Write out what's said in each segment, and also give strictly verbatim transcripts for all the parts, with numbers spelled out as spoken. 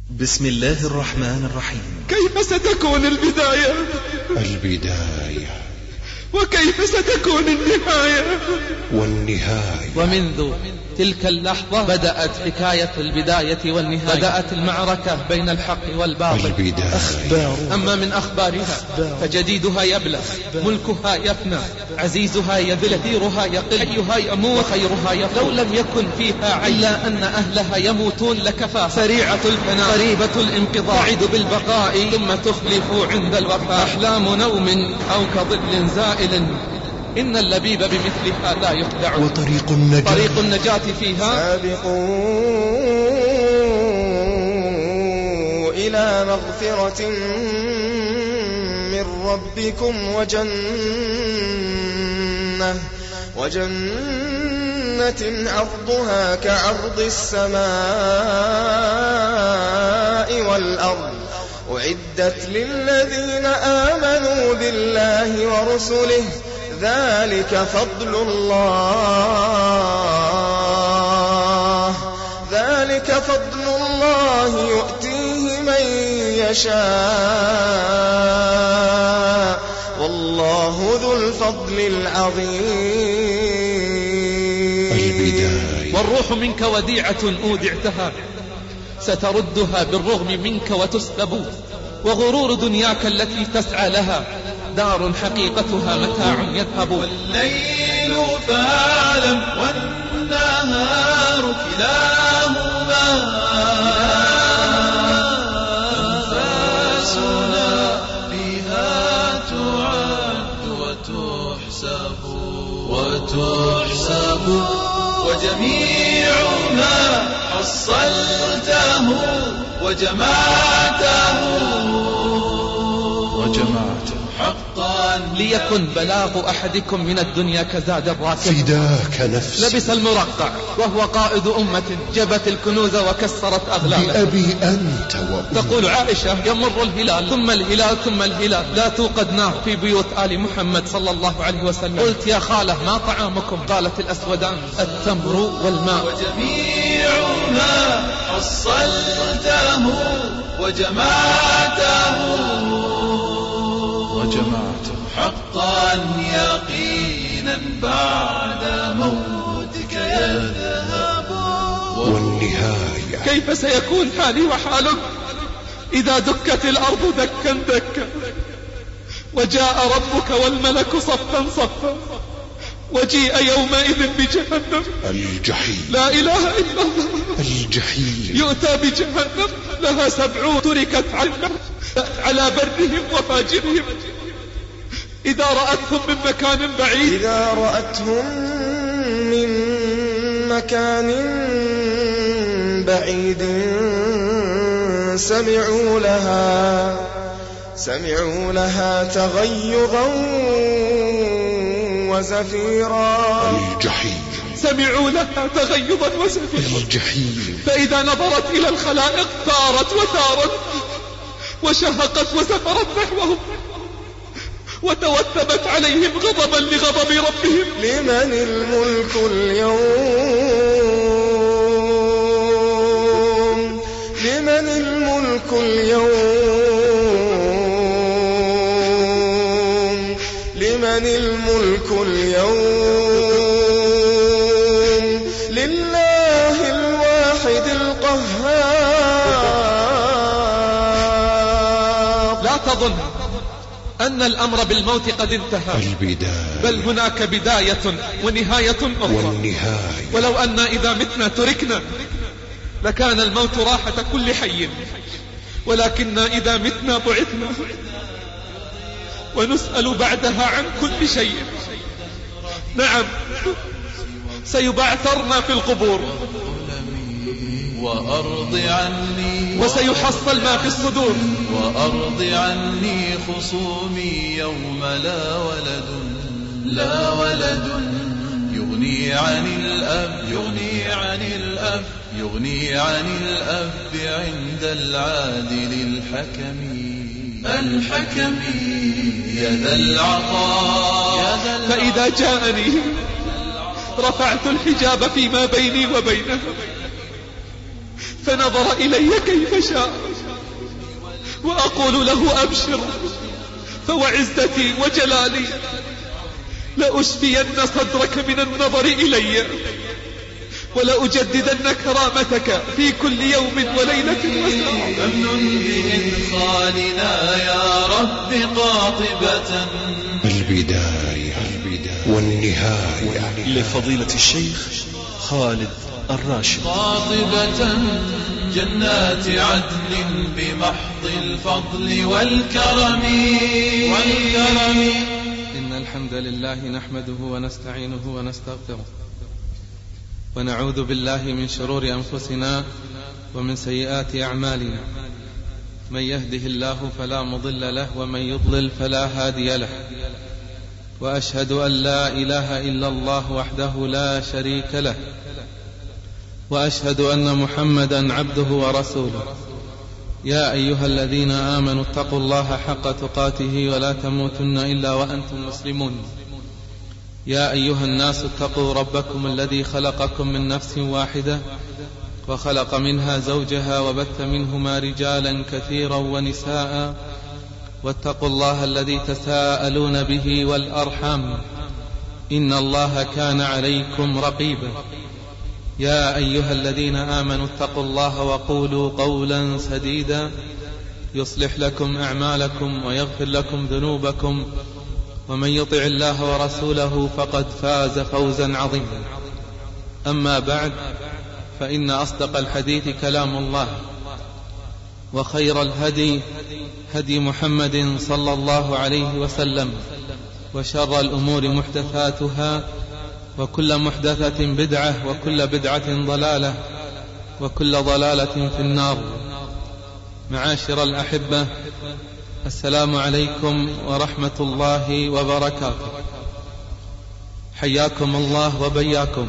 بسم الله الرحمن الرحيم. كيف ستكون البداية؟ البداية. وكيف ستكون النهاية؟ والنهاية. ومنذ تلك اللحظة بدأت حكاية البداية والنهاية. بدأت المعركة بين الحق والباطل. البداية. أخبار. أما من أخبارها فجديدها يبلى، ملكها يفنى، عزيزها يذل، كثيرها يقل، حيها يموت، وخيرها يفنى. لو لم يكن فيها إلا أن أهلها يموتون لكفى. سريعة الفناء، قريبة الانقضاء، تعد بالبقاء ثم تخلف عند الوفاء. أحلام نوم أو كظل زائل، إن اللبيب بمثلها لا يخدع. وطريق النجاة، طريق النجاة فيها سابقوا إلى مغفرة من ربكم وجنة وجنة عرضها كعرض السماء والأرض أعدت للذين آمنوا بالله ورسله ذلك فضل الله ذلك فضل الله يؤتيه من يشاء والله ذو الفضل العظيم. البداية. والروح منك وديعة أودعتها ستردها بالرغم منك وتسلب، وغرور دنياك التي تسعى لها دار حقيقتها متاع يذهب. والليل فاعلم والنهار كلاهما أنفاسنا فيها تعد وتحسب وتحسب وجميع ما حصلته وجمعته وجمعته حقا ليكن بلاغ أحدكم من الدنيا كزاد الراكب. فداك نفسي. لبس المرقع وهو قائد أمة جبت الكنوز وكسرت أغلالها. بأبي أنت وأمي. تقول عائشة يمر الهلال ثم الهلال ثم الهلال لا توقد نار في بيوت آل محمد صلى الله عليه وسلم. قلت يا خالة ما طعامكم؟ قالت الأسودان التمر والماء. وجميع ما حصلته وجمعته وجمعته حقا يقينا بعد موتك يذهب. والنهاية. كيف سيكون حالي وحالك إذا دكت الأرض دكا دكا وجاء ربك والملك صفا صفا وجيء يومئذ بجهنم الجحيم. لا إله إلا الله. الجحيم. يؤتى بجهنم لها سبعون تركت على برهم وفاجرهم إذا رأتهم من مكان بعيد إذا رأتهم من مكان بعيد سمعوا لها سمعوا لها تغيظا وزفيرا. الجحيم. سمعوا لها تغيظا وزفيرا. الجحيم. فإذا نظرت إلى الخلائق ثارت وثارت وشهقت وزفرت نحوهم وتوثبت عليهم غضبا لغضب ربهم. لمن الملك اليوم لمن الملك اليوم لمن الملك اليوم لله الواحد القهار. لا تظن أن الأمر بالموت قد انتهى، البداية. بل هناك بداية ونهاية أخرى. والنهاية. ولو أن إذا متنا تركنا لكان الموت راحة كل حي، ولكن إذا متنا بعثنا ونسأل بعدها عن كل شيء. نعم سيبعثرنا في القبور وأرض عني وسيحصل ما في الصدور وأرض عني خصومي يوم لا ولد لا ولد يغني عن الأب يغني عن الأب يغني عن الأب عند العادل الحكم الحكم يا ذا العطاء. فإذا جاءني رفعت الحجاب فيما بيني وبينه فنظر إلي كيف شاء، وأقول له أبشر، فوعزتي وجلالي لأشفين صدرك من النظر إلي، ولأجددن كرامتك في كل يوم وليلة وساعة. أمن بإدخالنا يا رب قاطبة البداية والنهاية لفضيلة الشيخ خالد الراشد، قاطبة جنات عدن بمحض الفضل والكرم والكرم. إن الحمد لله نحمده ونستعينه ونستغفره، ونعوذ بالله من شرور أنفسنا ومن سيئات أعمالنا. من يهده الله فلا مضل له، ومن يضلل فلا هادي له. وأشهد أن لا إله إلا الله وحده لا شريك له، وأشهد أن محمدا عبده ورسوله. يا أيها الذين آمنوا اتقوا الله حق تقاته ولا تموتن إلا وأنتم مسلمون. يا أيها الناس اتقوا ربكم الذي خلقكم من نفس واحدة، وخلق منها زوجها، وبث منهما رجالا كثيرا ونساء، واتقوا الله الذي تساءلون به والأرحام، إن الله كان عليكم رقيبا. يا أيها الذين آمنوا اتقوا الله وقولوا قولا سديدا يصلح لكم أعمالكم ويغفر لكم ذنوبكم، ومن يطع الله ورسوله فقد فاز فوزا عظيما. أما بعد، فإن أصدق الحديث كلام الله، وخير الهدي هدي محمد صلى الله عليه وسلم، وشر الأمور محدثاتها، وكل محدثة بدعة، وكل بدعة ضلالة، وكل ضلالة في النار. معاشر الأحبة، السلام عليكم ورحمة الله وبركاته. حياكم الله وبياكم،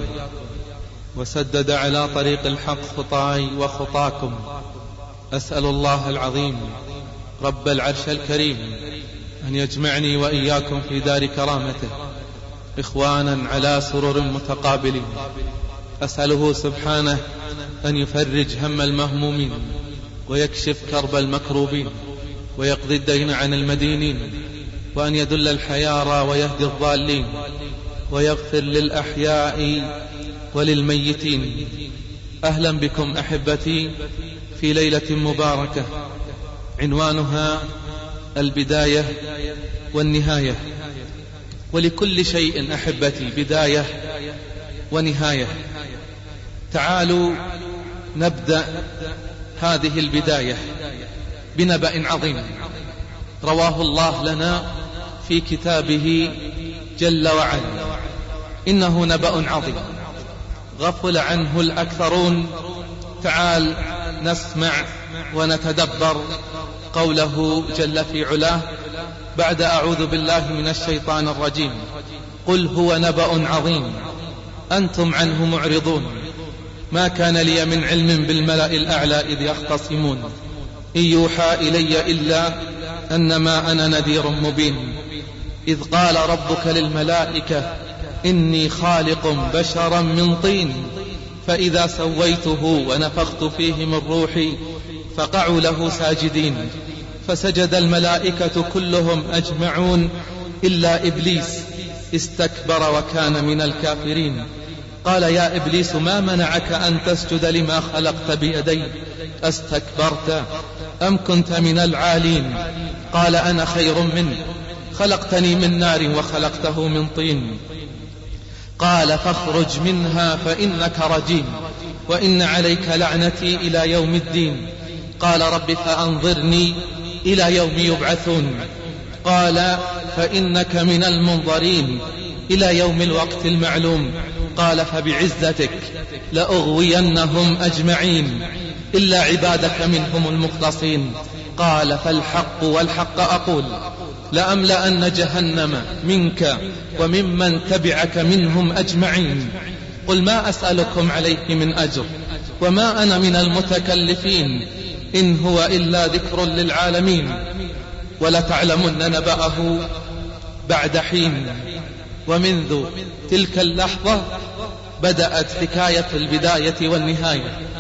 وسدد على طريق الحق خطاي وخطاكم. أسأل الله العظيم رب العرش الكريم أن يجمعني وإياكم في دار كرامته إخوانا على سرر متقابلين. أسأله سبحانه أن يفرج هم المهمومين، ويكشف كرب المكروبين، ويقضي الدين عن المدينين، وأن يدل الحيارى ويهدي الضالين، ويغفر للأحياء وللميتين. أهلا بكم أحبتي في ليلة مباركة عنوانها البداية والنهاية. ولكل شيء أحبتي بداية ونهاية. تعالوا نبدأ هذه البداية بنبأ عظيم رواه الله لنا في كتابه جل وعلا. إنه نبأ عظيم غفل عنه الأكثرون. تعال نسمع ونتدبر قوله جل في علاه بعد أعوذ بالله من الشيطان الرجيم: قل هو نبأ عظيم أنتم عنه معرضون، ما كان لي من علم بالملأ الأعلى إذ يختصمون، إن يوحى إلي إلا أنما أنا نذير مبين. إذ قال ربك للملائكة إني خالق بشرا من طين، فإذا سويته ونفخت فيه من روحي فقعوا له ساجدين، فسجد الملائكة كلهم أجمعون إلا إبليس استكبر وكان من الكافرين. قال يا إبليس ما منعك أن تسجد لما خلقت بيدي، أستكبرت أم كنت من العالين؟ قال أنا خير منه، خلقتني من نار وخلقته من طين. قال فاخرج منها فإنك رجيم وإن عليك لعنتي إلى يوم الدين. قال رب فأنظرني إلى يوم يبعثون. قال فإنك من المنظرين إلى يوم الوقت المعلوم. قال فبعزتك لأغوينهم أجمعين إلا عبادك منهم المخلصين. قال فالحق والحق أقول لأملأن جهنم منك وممن تبعك منهم أجمعين. قل ما أسألكم عليه من أجر وما أنا من المتكلفين، إن هو إلا ذكر للعالمين. ولتعلمن نبأه بعد حين. ومنذ تلك اللحظة بدأت حكاية البداية والنهاية.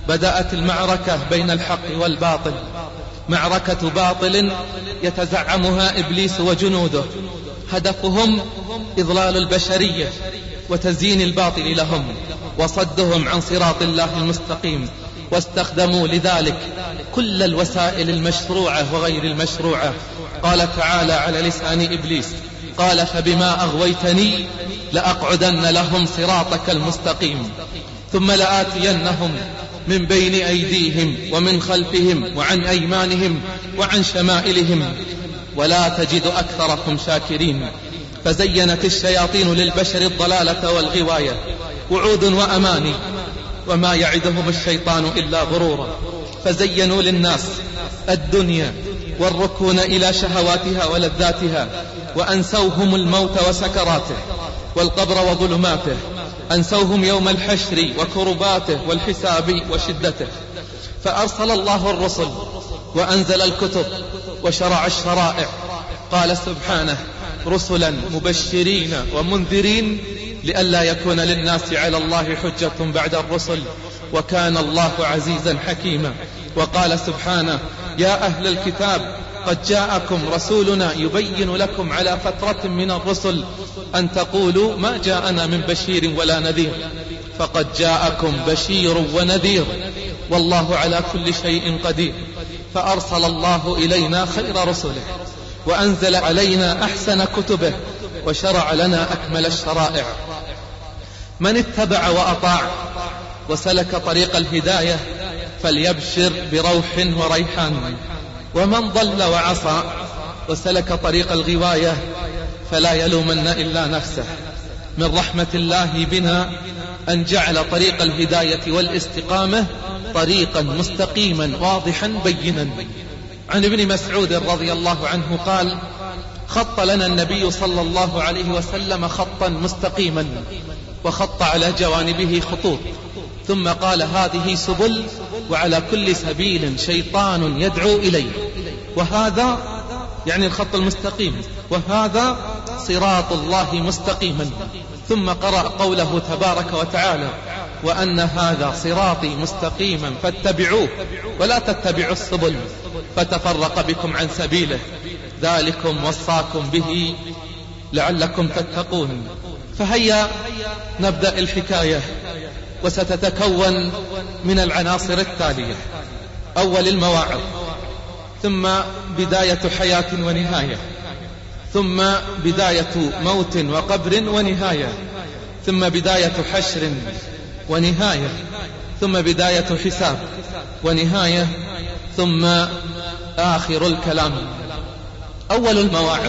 بدأت المعركة بين الحق والباطل، معركة باطل يتزعمها إبليس وجنوده، هدفهم إضلال البشرية وتزيين الباطل لهم وصدهم عن صراط الله المستقيم، واستخدموا لذلك كل الوسائل المشروعة وغير المشروعة. قال تعالى على لسان إبليس: قال فبما أغويتني لأقعدن لهم صراطك المستقيم ثم لآتينهم من بين أيديهم ومن خلفهم وعن أيمانهم وعن شمائلهم ولا تجد أكثرهم شاكرين. فزينت الشياطين للبشر الضلالة والغواية، وعود وأماني، وما يعدهم الشيطان إلا غرورا. فزينوا للناس الدنيا والركون إلى شهواتها ولذاتها، وأنسوهم الموت وسكراته والقبر وظلماته، أنسوهم يوم الحشر وكرباته والحساب وشدته. فأرسل الله الرسل وأنزل الكتب وشرع الشرائع. قال سبحانه: رسلا مبشرين ومنذرين لئلا يكون للناس على الله حجة بعد الرسل، وكان الله عزيزا حكيما. وقال سبحانه: يا أهل الكتاب قد جاءكم رسولنا يبين لكم على فترة من الرسل أن تقولوا ما جاءنا من بشير ولا نذير، فقد جاءكم بشير ونذير والله على كل شيء قدير. فأرسل الله إلينا خير رسله وأنزل علينا أحسن كتبه وشرع لنا أكمل الشرائع. من اتبع وأطاع وسلك طريق الهداية فليبشر بروح وريحان، ومن ضل وعصى وسلك طريق الغواية فلا يلومن إلا نفسه. من رحمة الله بنا أن جعل طريق الهداية والاستقامة طريقا مستقيما واضحا بينا. عن ابن مسعود رضي الله عنه قال: خط لنا النبي صلى الله عليه وسلم خطا مستقيما، وخط على جوانبه خطوط، ثم قال: هذه سبل وعلى كل سبيل شيطان يدعو إليه، وهذا يعني الخط المستقيم، وهذا صراط الله مستقيما. ثم قرأ قوله تبارك وتعالى: وأن هذا صراطي مستقيما فاتبعوه ولا تتبعوا السبل فتفرق بكم عن سبيله ذلكم وصاكم به لعلكم تتقون. فهيا نبدأ الحكاية، وستتكون من العناصر التالية: أول المواعظ، ثم بداية حياة ونهاية، ثم بداية موت وقبر ونهاية، ثم بداية حشر ونهاية، ثم بداية حساب ونهاية، ثم آخر الكلام. أول المواعظ: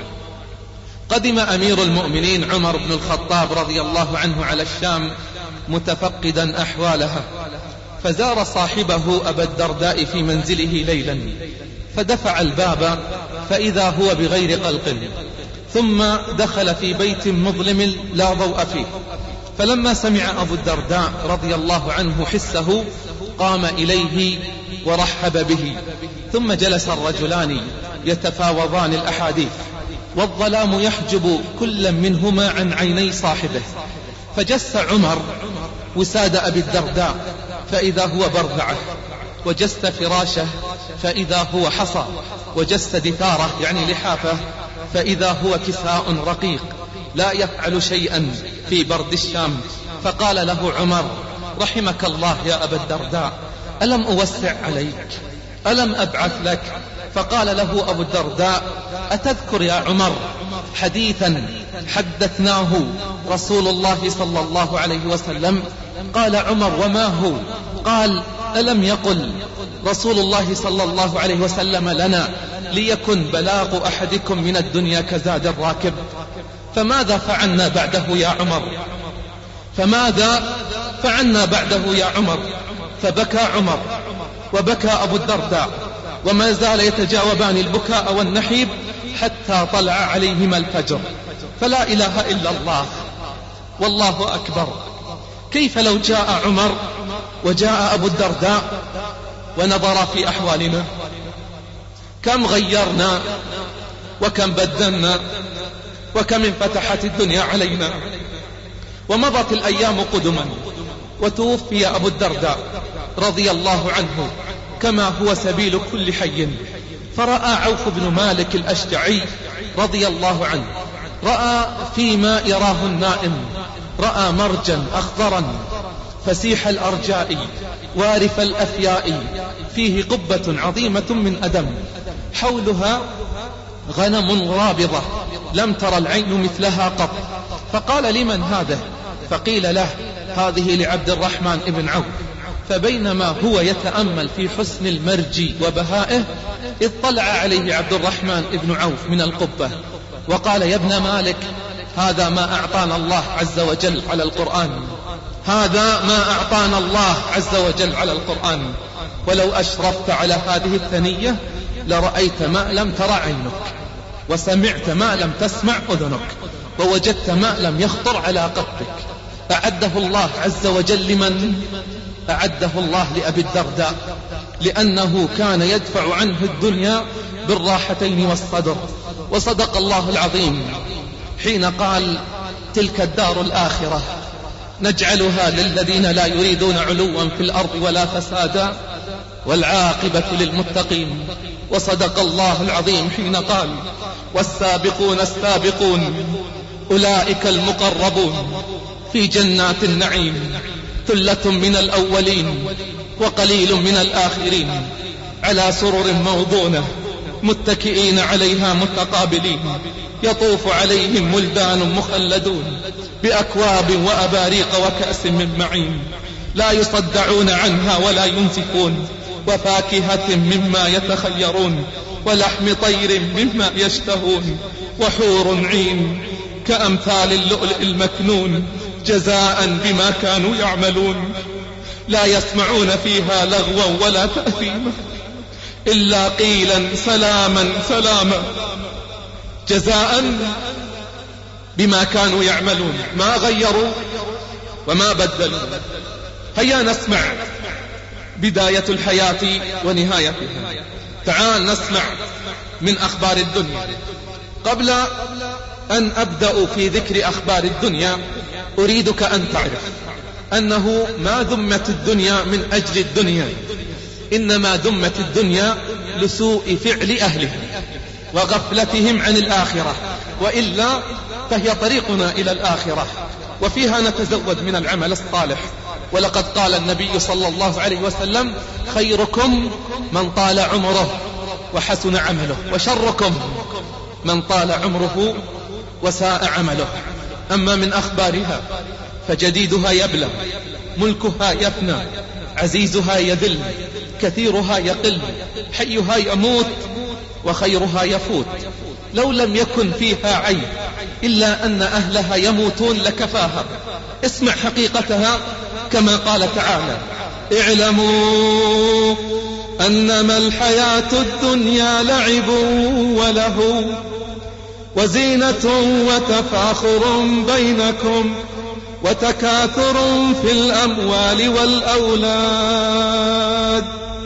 قدم أمير المؤمنين عمر بن الخطاب رضي الله عنه على الشام متفقدا أحوالها، فزار صاحبه أبا الدرداء في منزله ليلا، فدفع الباب فإذا هو بغير قلق، ثم دخل في بيت مظلم لا ضوء فيه. فلما سمع أبو الدرداء رضي الله عنه حسه قام إليه ورحب به، ثم جلس الرجلان يتفاوضان الأحاديث، والظلام يحجب كل منهما عن عيني صاحبه. فجس عمر وساد أبي الدرداء فإذا هو برذعه، وجس فراشه فإذا هو حصى، وجس دثاره يعني لحافه فإذا هو كساء رقيق لا يفعل شيئا في برد الشام. فقال له عمر: رحمك الله يا أبا الدرداء، ألم أوسع عليك؟ ألم أبعث لك؟ فقال له أبو الدرداء: أتذكر يا عمر حديثا حدثناه رسول الله صلى الله عليه وسلم؟ قال عمر: وما هو؟ قال: ألم يقل رسول الله صلى الله عليه وسلم لنا: ليكن بلاغ أحدكم من الدنيا كزاد الراكب؟ فماذا فعلنا بعده يا عمر؟ فماذا فعلنا بعده يا عمر؟ فبكى عمر وبكى أبو الدرداء، وما زال يتجاوبان البكاء والنحيب حتى طلع عليهما الفجر. فلا إله إلا الله والله أكبر. كيف لو جاء عمر وجاء أبو الدرداء ونظر في أحوالنا؟ كم غيرنا وكم بدلنا وكم انفتحت الدنيا علينا، ومضت الأيام قدما وتوفي أبو الدرداء رضي الله عنه كما هو سبيل كل حي. فرأى عوف بن مالك الأشجعي رضي الله عنه، رأى فيما يراه النائم، رأى مرجا أخضرا فسيح الأرجاء وارف الأفياء، فيه قبة عظيمة من أدم، حولها غنم رابضة لم تر العين مثلها قط. فقال: لمن هذا؟ فقيل له: هذه لعبد الرحمن بن عوف. فبينما هو يتأمل في حسن المرج وبهائه، إذ طلع عليه عبد الرحمن بن عوف من القبة وقال: يا ابن مالك، هذا ما أعطانا الله عز وجل على القرآن، هذا ما أعطانا الله عز وجل على القرآن، ولو أشرفت على هذه الثنية لرأيت ما لم ترى عينك، وسمعت ما لم تسمع أذنك، ووجدت ما لم يخطر على قلبك. أعده الله عز وجل لمن؟ أعده الله لأبي الدرداء، لأنه كان يدفع عنه الدنيا بالراحتين والصدر. وصدق الله العظيم حين قال: تلك الدار الآخرة نجعلها للذين لا يريدون علوا في الأرض ولا فسادا والعاقبة للمتقين. وصدق الله العظيم حين قال: والسابقون السابقون أولئك المقربون في جنات النعيم، ثلة من الأولين وقليل من الآخرين، على سرر موضونة متكئين عليها متقابلين، يطوف عليهم ولدان مخلدون بأكواب وأباريق وكأس من معين، لا يصدعون عنها ولا ينزفون، وفاكهة مما يتخيرون، ولحم طير مما يشتهون، وحور عين كأمثال اللؤلؤ المكنون، جزاء بما كانوا يعملون، لا يسمعون فيها لغوا ولا تأثيما إلا قيلا سلاما سلاما، جزاء بما كانوا يعملون، ما غيروا وما بدلوا. هيا نسمع بداية الحياة ونهايتها. تعال نسمع من أخبار الدنيا. قبل أن أبدأ في ذكر أخبار الدنيا أريدك أن تعرف أنه ما ذمت الدنيا من أجل الدنيا، إنما ذمت الدنيا لسوء فعل أهلها وغفلتهم عن الآخرة، وإلا فهي طريقنا إلى الآخرة، وفيها نتزود من العمل الصالح. ولقد قال النبي صلى الله عليه وسلم: خيركم من طال عمره وحسن عمله، وشركم من طال عمره وساء عمله. أما من أخبارها فجديدها يبلى، ملكها يفنى، عزيزها يذل، كثيرها يقل، حيها يموت وخيرها يفوت. لو لم يكن فيها عيب إلا أن أهلها يموتون لكفاها. اسمع حقيقتها كما قال تعالى: اعلموا أنما الحياة الدنيا لعب وله وزينة وتفاخر بينكم وتكاثر في الأموال والأولاد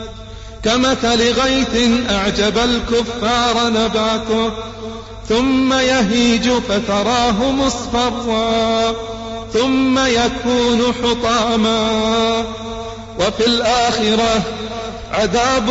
كمثل غيث أعجب الكفار نباته ثم يهيج فتراه مصفرا ثم يكون حطاما وفي الآخرة عذاب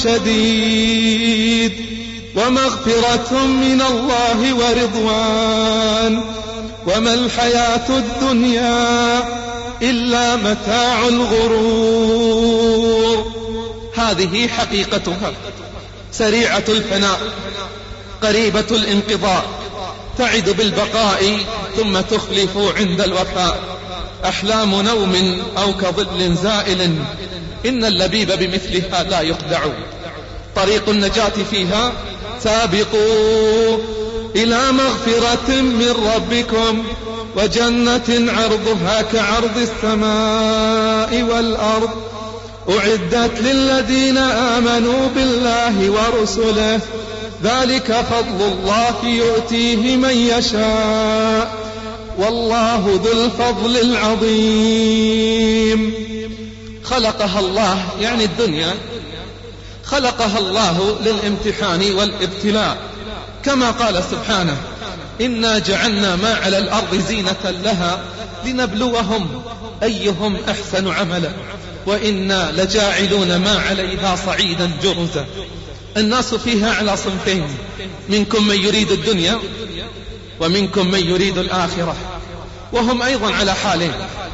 شديد ومغفرة من الله ورضوان وما الحياة الدنيا إلا متاع الغرور. هذه حقيقتها، سريعة الفناء قريبة الانقضاء، تعد بالبقاء ثم تخلف عند الوفاء، أحلام نوم أو كظل زائل، إن اللبيب بمثلها لا يخدع. طريق النجاة فيها: سابقوا إلى مغفرة من ربكم وجنة عرضها كعرض السماء والأرض أعدت للذين آمنوا بالله ورسله ذلك فضل الله يؤتيه من يشاء والله ذو الفضل العظيم. خلقها الله، يعني الدنيا خلقها الله للامتحان والابتلاء، كما قال سبحانه: إنا جعلنا ما على الأرض زينة لها لنبلوهم أيهم أحسن عملا وإنا لجاعلون ما عليها صعيدا جرزا. الناس فيها على صنفين، منكم من يريد الدنيا ومنكم من يريد الآخرة، وهم أيضا على حالين.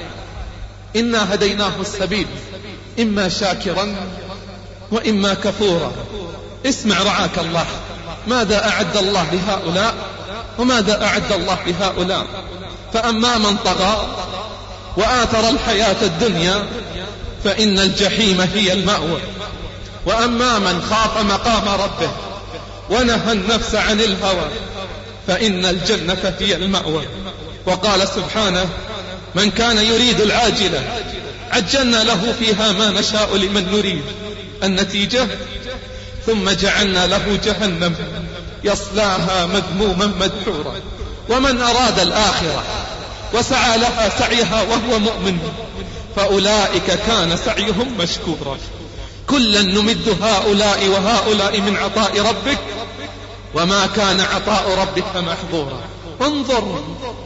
إنا هديناه السبيل إما شاكرا وإما كفورا. اسمع رعاك الله، ماذا أعد الله لهؤلاء وماذا أعد الله لهؤلاء. فأما من طغى وآثر الحياة الدنيا فإن الجحيم هي المأوى، وأما من خاف مقام ربه ونهى النفس عن الهوى فإن الجنة هي المأوى. وقال سبحانه: من كان يريد العاجلة عجلنا له فيها ما نشاء لمن نريد. النتيجة: ثم جعلنا له جهنم يصلاها مذموما مدحورا. ومن أراد الآخرة وسعى لها سعيها وهو مؤمن فأولئك كان سعيهم مشكورا. كلا نمد هؤلاء وهؤلاء من عطاء ربك وما كان عطاء ربك محظورا. انظر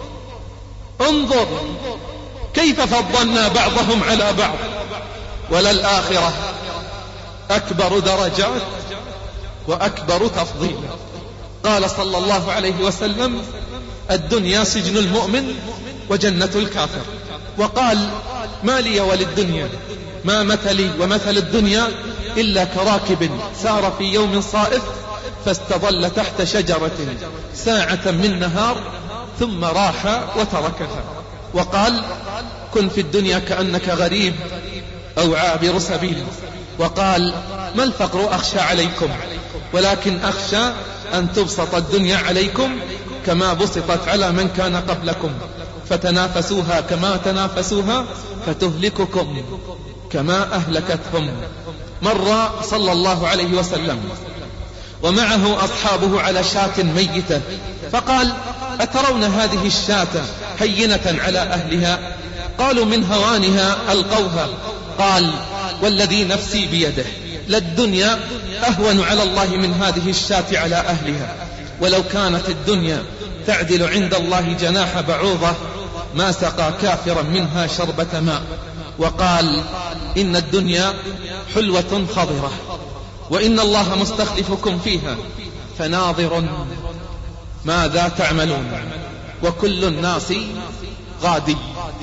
انظر كيف فضلنا بعضهم على بعض، وللآخرة أكبر درجات وأكبر تفضيلا. قال صلى الله عليه وسلم: الدنيا سجن المؤمن وجنة الكافر. وقال: ما لي وللدنيا ما مثلي ومثل الدنيا إلا كراكب سار في يوم صائف فاستظل تحت شجرة ساعة من نهار ثم راح وتركها. وقال: كن في الدنيا كأنك غريب أو عابر سبيل. وقال: ما الفقر أخشى عليكم ولكن أخشى أن تبسط الدنيا عليكم كما بسطت على من كان قبلكم فتنافسوها كما تنافسوها فتهلككم كما أهلكتهم. مر صلى الله عليه وسلم ومعه أصحابه على شاة ميتة فقال: أترون هذه الشاة هينة على أهلها؟ قالوا: من هوانها ألقوها. قال: والذي نفسي بيده للدنيا أهون على الله من هذه الشاة على أهلها، ولو كانت الدنيا تعدل عند الله جناح بعوضة ما سقى كافرا منها شربة ماء. وقال: إن الدنيا حلوة خضرة وإن الله مستخلفكم فيها فناظر ماذا تعملون وكل الناس غادي.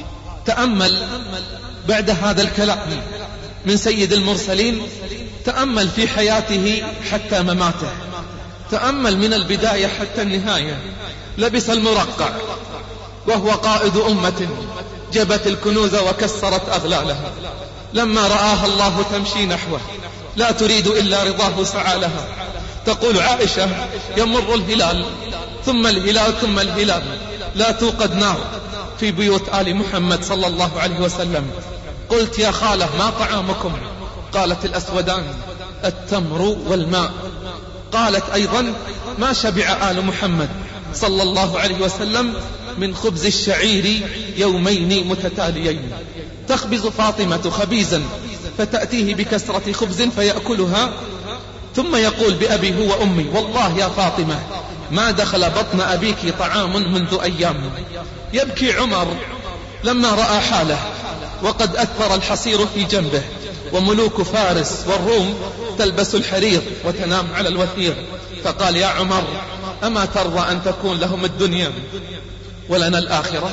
تأمل بعد هذا الكلام من سيد المرسلين، تأمل في حياته حتى مماته، تأمل من البداية حتى النهاية. لبس المرقع وهو قائد أمة جبت الكنوز وكسرت أغلالها. لما رآها الله تمشي نحوه لا تريد إلا رضاه سعى لها. تقول عائشة: يمر الهلال ثم الهلال ثم الهلال لا توقد نار في بيوت آل محمد صلى الله عليه وسلم. قلت: يا خالة ما طعامكم؟ قالت: الأسودان التمر والماء. قالت أيضا: ما شبع آل محمد صلى الله عليه وسلم من خبز الشعير يومين متتاليين. تخبز فاطمة خبيزا فتأتيه بكسرة خبز فيأكلها ثم يقول بأبي هو أمي: والله يا فاطمة ما دخل بطن أبيك طعام منذ أيام. يبكي عمر لما رأى حاله وقد أثر الحصير في جنبه وملوك فارس والروم تلبس الحرير وتنام على الوثير، فقال: يا عمر أما ترضى أن تكون لهم الدنيا ولنا الآخرة؟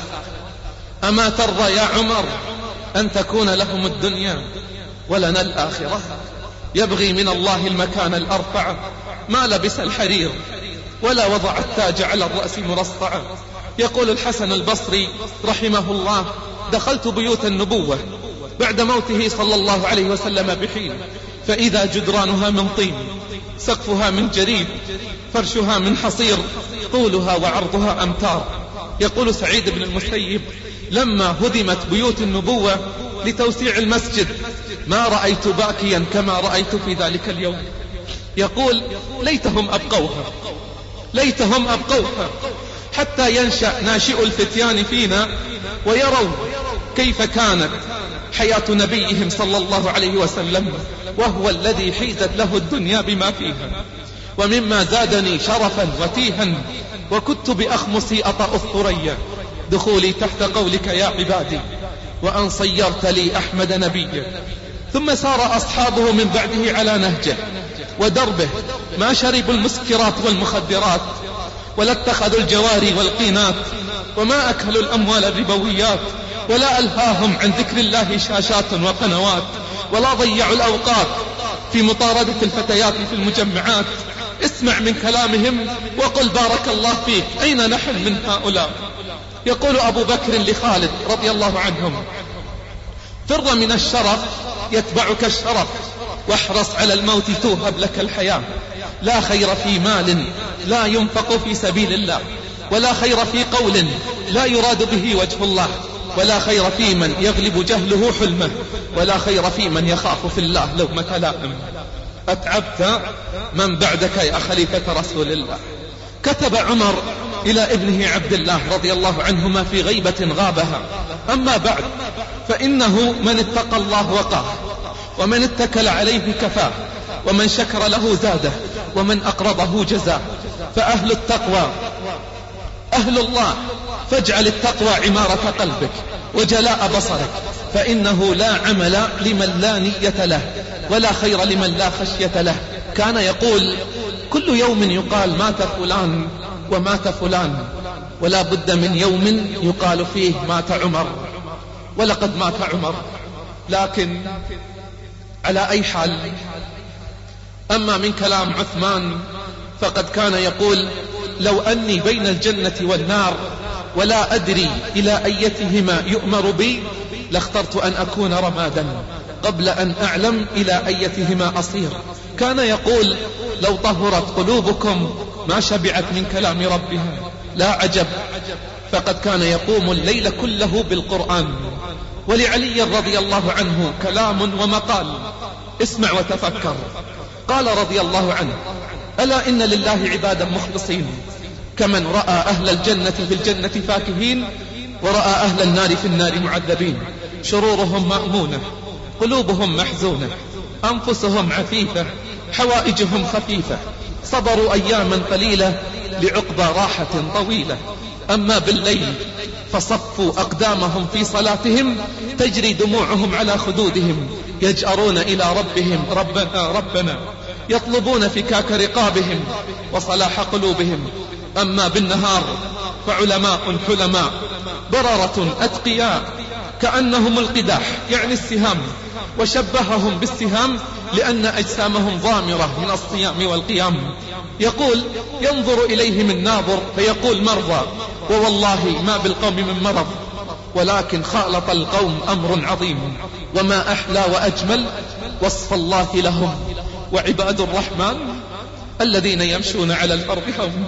أما ترضى يا عمر أن تكون لهم الدنيا ولنا الآخرة؟ يبغي من الله المكان الأرفع، ما لبس الحرير ولا وضع التاج على الرأس مرصعا. يقول الحسن البصري رحمه الله: دخلت بيوت النبوة بعد موته صلى الله عليه وسلم بحين، فإذا جدرانها من طين، سقفها من جريد، فرشها من حصير، طولها وعرضها أمتار. يقول سعيد بن المسيب: لما هدمت بيوت النبوة لتوسيع المسجد ما رأيت باكيا كما رأيت في ذلك اليوم. يقول: ليتهم أبقوها ليتهم أبقوها حتى ينشأ ناشئ الفتيان فينا ويروا كيف كانت حياة نبيهم صلى الله عليه وسلم، وهو الذي حيزت له الدنيا بما فيها. ومما زادني شرفا وتيها وكنت بأخمصي أطأ الثريا دخولي تحت قولك يا عبادي وأن صيرت لي أحمد نبيا. ثم سار أصحابه من بعده على نهجه ودربه، ما شربوا المسكرات والمخدرات، ولا اتخذوا الجواري والقينات، وما أكلوا الأموال الربويات، ولا ألهاهم عن ذكر الله شاشات وقنوات، ولا ضيعوا الأوقات في مطاردة الفتيات في المجمعات. اسمع من كلامهم وقل بارك الله فيك، أين نحن من هؤلاء؟ يقول أبو بكر لخالد رضي الله عنهم: فر من الشرف يتبعك الشرف، واحرص على الموت توهب لك الحياة. لا خير في مال لا ينفق في سبيل الله، ولا خير في قول لا يراد به وجه الله، ولا خير في من يغلب جهله حلمه، ولا خير في من يخاف في الله لومة لائم. أتعبت من بعدك يا خليفة رسول الله. كتب عمر إلى ابنه عبد الله رضي الله عنهما في غيبة غابها: أما بعد، فإنه من اتقى الله وقاه، ومن اتكل عليه كفاه، ومن شكر له زاده، ومن أقرضه جزاه. فأهل التقوى أهل الله، فاجعل التقوى عمارة قلبك وجلاء بصرك، فإنه لا عمل لمن لا نية له، ولا خير لمن لا خشية له. كان يقول: كل يوم يقال مات فلان ومات فلان، ولا بد من يوم يقال فيه مات عمر، ولقد مات عمر. لكن على أي حال، أما من كلام عثمان فقد كان يقول: لو أني بين الجنة والنار ولا أدري إلى أيتهما يؤمر بي لاخترت أن أكون رمادا قبل أن أعلم إلى أيتهما أصير. كان يقول: لو طهرت قلوبكم ما شبعت من كلام ربها. لا عجب، فقد كان يقوم الليل كله بالقرآن. ولعلي رضي الله عنه كلام ومقال، اسمع وتفكر. قال رضي الله عنه: ألا إن لله عبادا مخلصين، كمن رأى أهل الجنة في الجنة فاكهين، ورأى أهل النار في النار معذبين. شرورهم مأمونة، قلوبهم محزونة، أنفسهم عفيفة، حوائجهم خفيفة، صبروا أياما قليلة لعقبى راحة طويلة. أما بالليل فصفوا أقدامهم في صلاتهم، تجري دموعهم على خدودهم، يجأرون إلى ربهم: ربنا ربنا، يطلبون فكاك رقابهم وصلاح قلوبهم. أما بالنهار فعلماء حلماء، بررة أتقياء، كأنهم القداح يعني السهام، وشبههم بالسهام لأن أجسامهم ضامرة من الصيام والقيام. يقول: ينظر إليهم الناظر فيقول: مرضى، ووالله ما بالقوم من مرض، ولكن خالط القوم أمر عظيم. وما أحلى وأجمل وصف الله لهم. وعباد الرحمن الذين يمشون على الأرض هونا،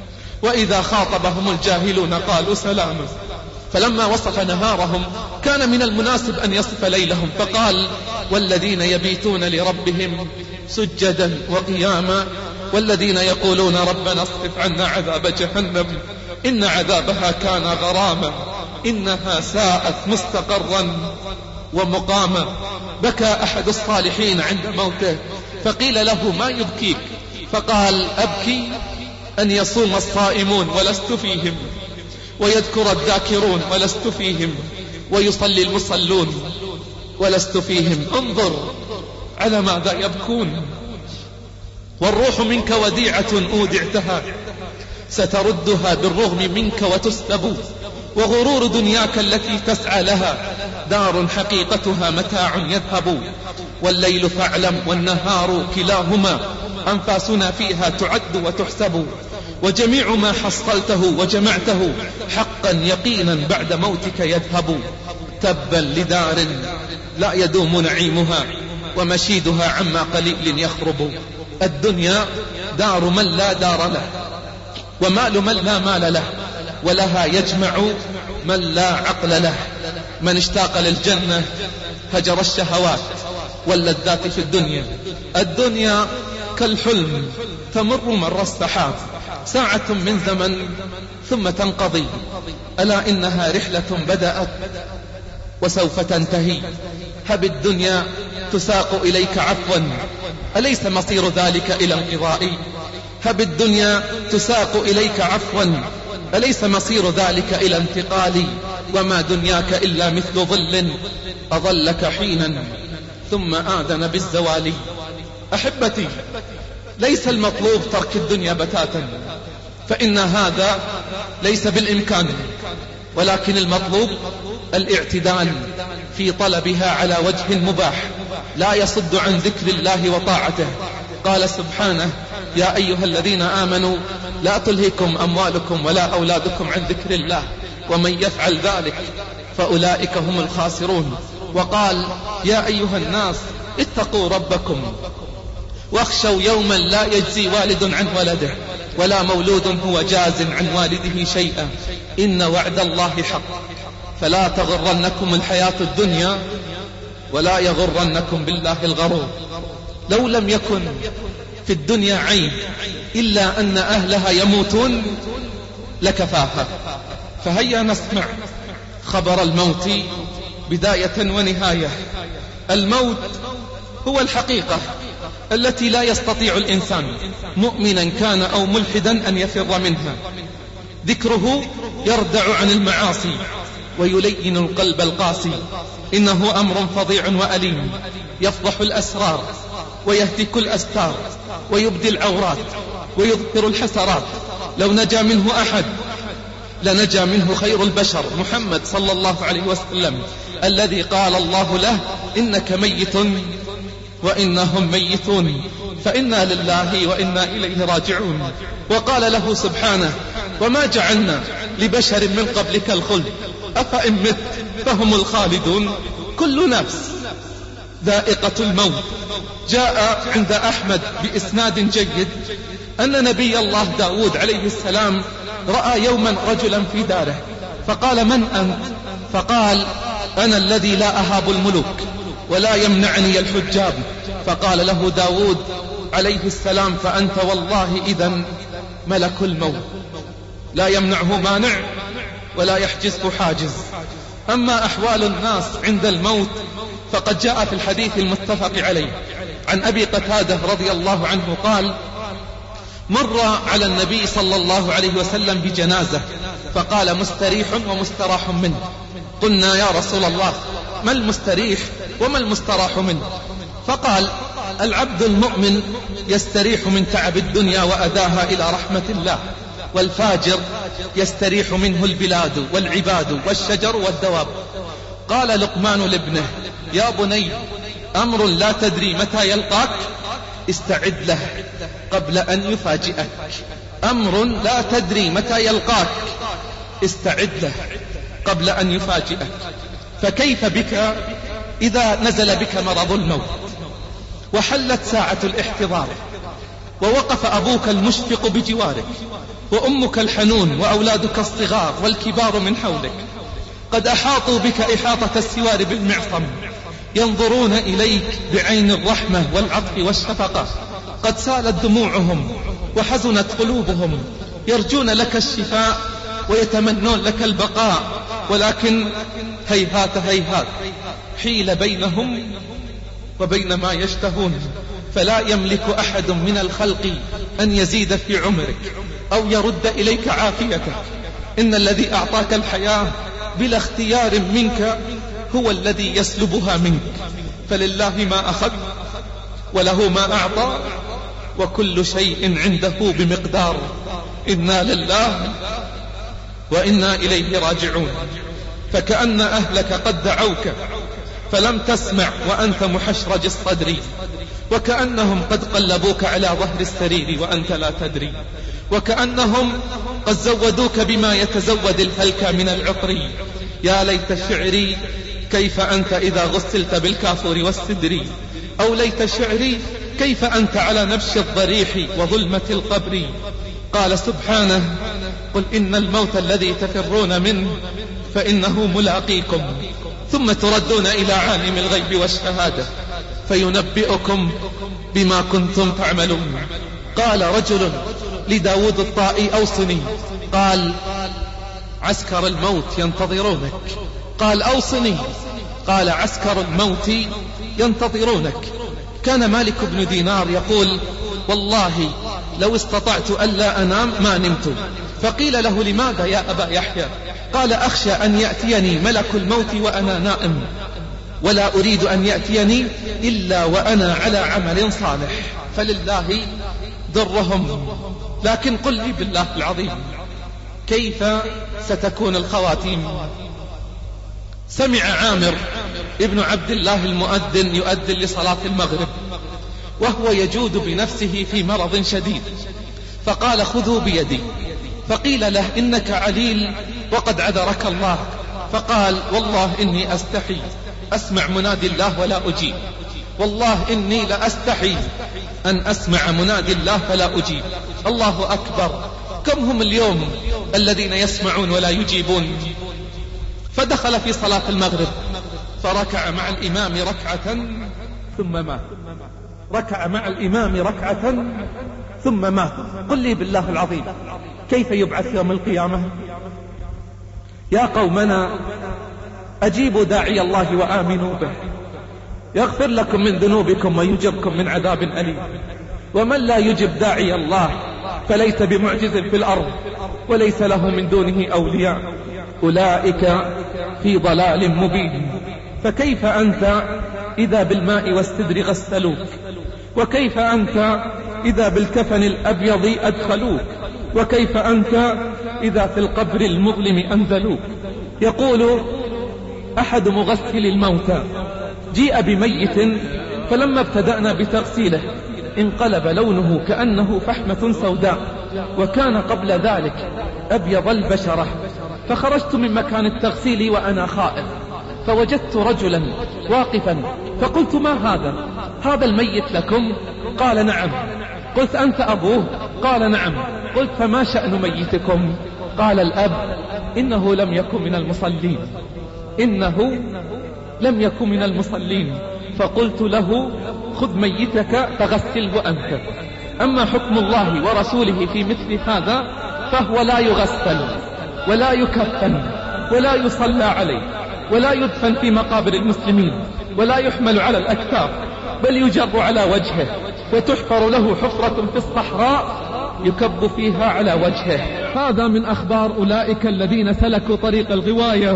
وإذا خاطبهم الجاهلون قالوا سلاما. فلما وصف نهارهم كان من المناسب أن يصف ليلهم، فقال: والذين يبيتون لربهم سجدا وقياما، والذين يقولون ربنا اصرف عنا عذاب جهنم إن عذابها كان غراما إنها ساءت مستقرا ومقاما. بكى أحد الصالحين عند موته، فقيل له: ما يبكيك؟ فقال: أبكي أن يصوم الصائمون ولست فيهم، ويذكر الذاكرون ولست فيهم، ويصلي المصلون ولست فيهم. انظر على ماذا يبكون. والروح منك وديعة أودعتها، ستردها بالرغم منك وتسلب. وغرور دنياك التي تسعى لها دار حقيقتها متاع يذهب. والليل فاعلم والنهار كلاهما أنفاسنا فيها تعد وتحسب. وجميع ما حصلته وجمعته حقا يقينا بعد موتك يذهب. تبا لدار لا يدوم نعيمها، ومشيدها عما قليل يخرب. الدنيا دار من لا دار له، ومال من لا مال له، ولها يجمع من لا عقل له. من اشتاق للجنة هجر الشهوات واللذات في الدنيا. الدنيا كالحلم تمر مر السحاب، ساعة من زمن ثم تنقضي. ألا إنها رحلة بدأت وسوف تنتهي. هب الدنيا تساق إليك عفوا، أليس مصير ذلك إلى انقضاء؟ هب الدنيا تساق إليك عفوا، أليس مصير ذلك إلى انتقال؟ وما دنياك إلا مثل ظل أظلك حينا ثم آذن بالزوال. أحبتي، ليس المطلوب ترك الدنيا بتاتا، فإن هذا ليس بالإمكان، ولكن المطلوب الاعتدال في طلبها على وجه مباح لا يصد عن ذكر الله وطاعته. قال سبحانه: يا أيها الذين آمنوا لا تلهكم أموالكم ولا أولادكم عن ذكر الله ومن يفعل ذلك فأولئك هم الخاسرون. وقال: يا أيها الناس اتقوا ربكم واخشوا يوما لا يجزي والد عن ولده ولا مولود هو جاز عن والده شيئا إن وعد الله حق فلا تغرنكم الحياة الدنيا ولا يغرنكم بالله الغرور. لو لم يكن في الدنيا عيب إلا أن أهلها يموتون لكفاها. فهيا نسمع خبر الموت بداية ونهاية. الموت هو الحقيقة التي لا يستطيع الإنسان مؤمنا كان أو ملحدا أن يفر منها. ذكره يردع عن المعاصي ويلين القلب القاسي. إنه أمر فظيع وأليم يفضح الأسرار ويهتك الأستار ويبدي العورات ويظهر الحسرات. لو نجا منه أحد لنجا منه خير البشر محمد صلى الله عليه وسلم، الذي قال الله له: إنك ميت وإنهم ميتون فإنا لله وإنا إليه راجعون. وقال له سبحانه: وما جعلنا لبشر من قبلك الخلد أفإن مت فهم الخالدون كل نفس ذائقة الموت. جاء عند أحمد بإسناد جيد أن نبي الله داود عليه السلام رأى يوما رجلا في داره فقال: من أنت؟ فقال: أنا الذي لا أهاب الملوك ولا يمنعني الحجاب. فقال له داود عليه السلام: فأنت والله إذن ملك الموت لا يمنعه مانع ولا يحجزه حاجز. أما أحوال الناس عند الموت فقد جاء في الحديث المتفق عليه عن أبي قتادة رضي الله عنه قال: مر على النبي صلى الله عليه وسلم بجنازة فقال: مستريح ومستراح منه. قلنا: يا رسول الله، ما المستريح وما المستراح منه؟ فقال: العبد المؤمن يستريح من تعب الدنيا وأداها إلى رحمة الله، والفاجر يستريح منه البلاد والعباد والشجر والدواب. قال لقمان لابنه: يا بني، أمر لا تدري متى يلقاك استعد له قبل أن يفاجئك. أمر لا تدري متى يلقاك استعد له قبل أن يفاجئك. فكيف بك إذا نزل بك مرض الموت وحلت ساعة الاحتضار ووقف أبوك المشفق بجوارك وأمك الحنون وأولادك الصغار والكبار من حولك قد أحاطوا بك إحاطة السوار بالمعصم، ينظرون إليك بعين الرحمة والعطف والشفقة. قد سالت دموعهم وحزنت قلوبهم، يرجون لك الشفاء ويتمنون لك البقاء، ولكن هيهات هيهات حيل بينهم وبين ما يشتهون. فلا يملك أحد من الخلق أن يزيد في عمرك أو يرد إليك عافيتك. إن الذي أعطاك الحياة بلا اختيار منك هو الذي يسلبها منك. فلله ما أخذ وله ما أعطى وكل شيء عنده بمقدار. إنا لله وإنا إليه راجعون. فكأن أهلك قد دعوك فلم تسمع وأنت محشرج الصدر، وكأنهم قد قلبوك على ظهر السرير وأنت لا تدري، وكأنهم قد زودوك بما يتزود الهلك من العطر. يا ليت شعري كيف أنت إذا غسلت بالكافور والسدر، أو ليت شعري كيف أنت على نبش الضريح وظلمة القبر. قال سبحانه: قل إن الموت الذي تفرون منه فإنه ملاقيكم ثم تردون إلى عالم الغيب والشهادة فينبئكم بما كنتم تعملون. قال رجل لداود الطائي: أوصني. قال: عسكر الموت ينتظرونك. قال: أوصني. قال: عسكر الموت ينتظرونك. كان مالك بن دينار يقول: والله لو استطعت ألا أنام ما نمت. فقيل له: لماذا يا أبا يحيى؟ قال أخشى أن يأتيني ملك الموت وأنا نائم، ولا أريد أن يأتيني إلا وأنا على عمل صالح، فلله درهم. لكن قل لي بالله العظيم كيف ستكون الخواتيم؟ سمع عامر ابن عبد الله المؤذن يؤذن لصلاة المغرب وهو يجود بنفسه في مرض شديد، فقال خذوا بيدي، فقيل له إنك عليل وقد عذرك الله، فقال والله إني أستحي أسمع منادي الله ولا أجيب، والله إني لأستحي أن أسمع منادي الله فلا أجيب. الله أكبر، كم هم اليوم الذين يسمعون ولا يجيبون؟ فدخل في صلاة المغرب فركع مع الإمام ركعة ثم مات، ركع مع الإمام ركعة ثم مات. قل لي بالله العظيم كيف يبعث يوم القيامة؟ يا قومنا أجيبوا داعي الله وآمنوا به يغفر لكم من ذنوبكم ويجبكم من عذاب أليم. ومن لا يجب داعي الله فليس بمعجز في الأرض وليس له من دونه أولياء، أولئك في ضلال مبين. فكيف أنت إذا بالماء والسدر غسلوك؟ وكيف أنت إذا بالكفن الأبيض أدخلوك؟ وكيف أنت إذا في القبر المظلم أنزلوك؟ يقول أحد مغسل الموتى جيء بميت فلما ابتدأنا بتغسيله انقلب لونه كأنه فحمة سوداء، وكان قبل ذلك أبيض البشرة، فخرجت من مكان التغسيل وأنا خائف، فوجدت رجلا واقفا فقلت ما هذا؟ هذا الميت لكم؟ قال نعم. قلت أنت أبوه؟ قال نعم. قلت فما شأن ميتكم؟ قال الأب إنه لم يكن من المصلين، إنه لم يكن من المصلين. فقلت له خذ ميتك فغسله أنت، أما حكم الله ورسوله في مثل هذا فهو لا يغسل ولا يكفن ولا يصلى عليه ولا يدفن في مقابر المسلمين ولا يحمل على الأكتاف، بل يجر على وجهه وتحفر له حفرة في الصحراء يكب فيها على وجهه. هذا من أخبار أولئك الذين سلكوا طريق الغواية.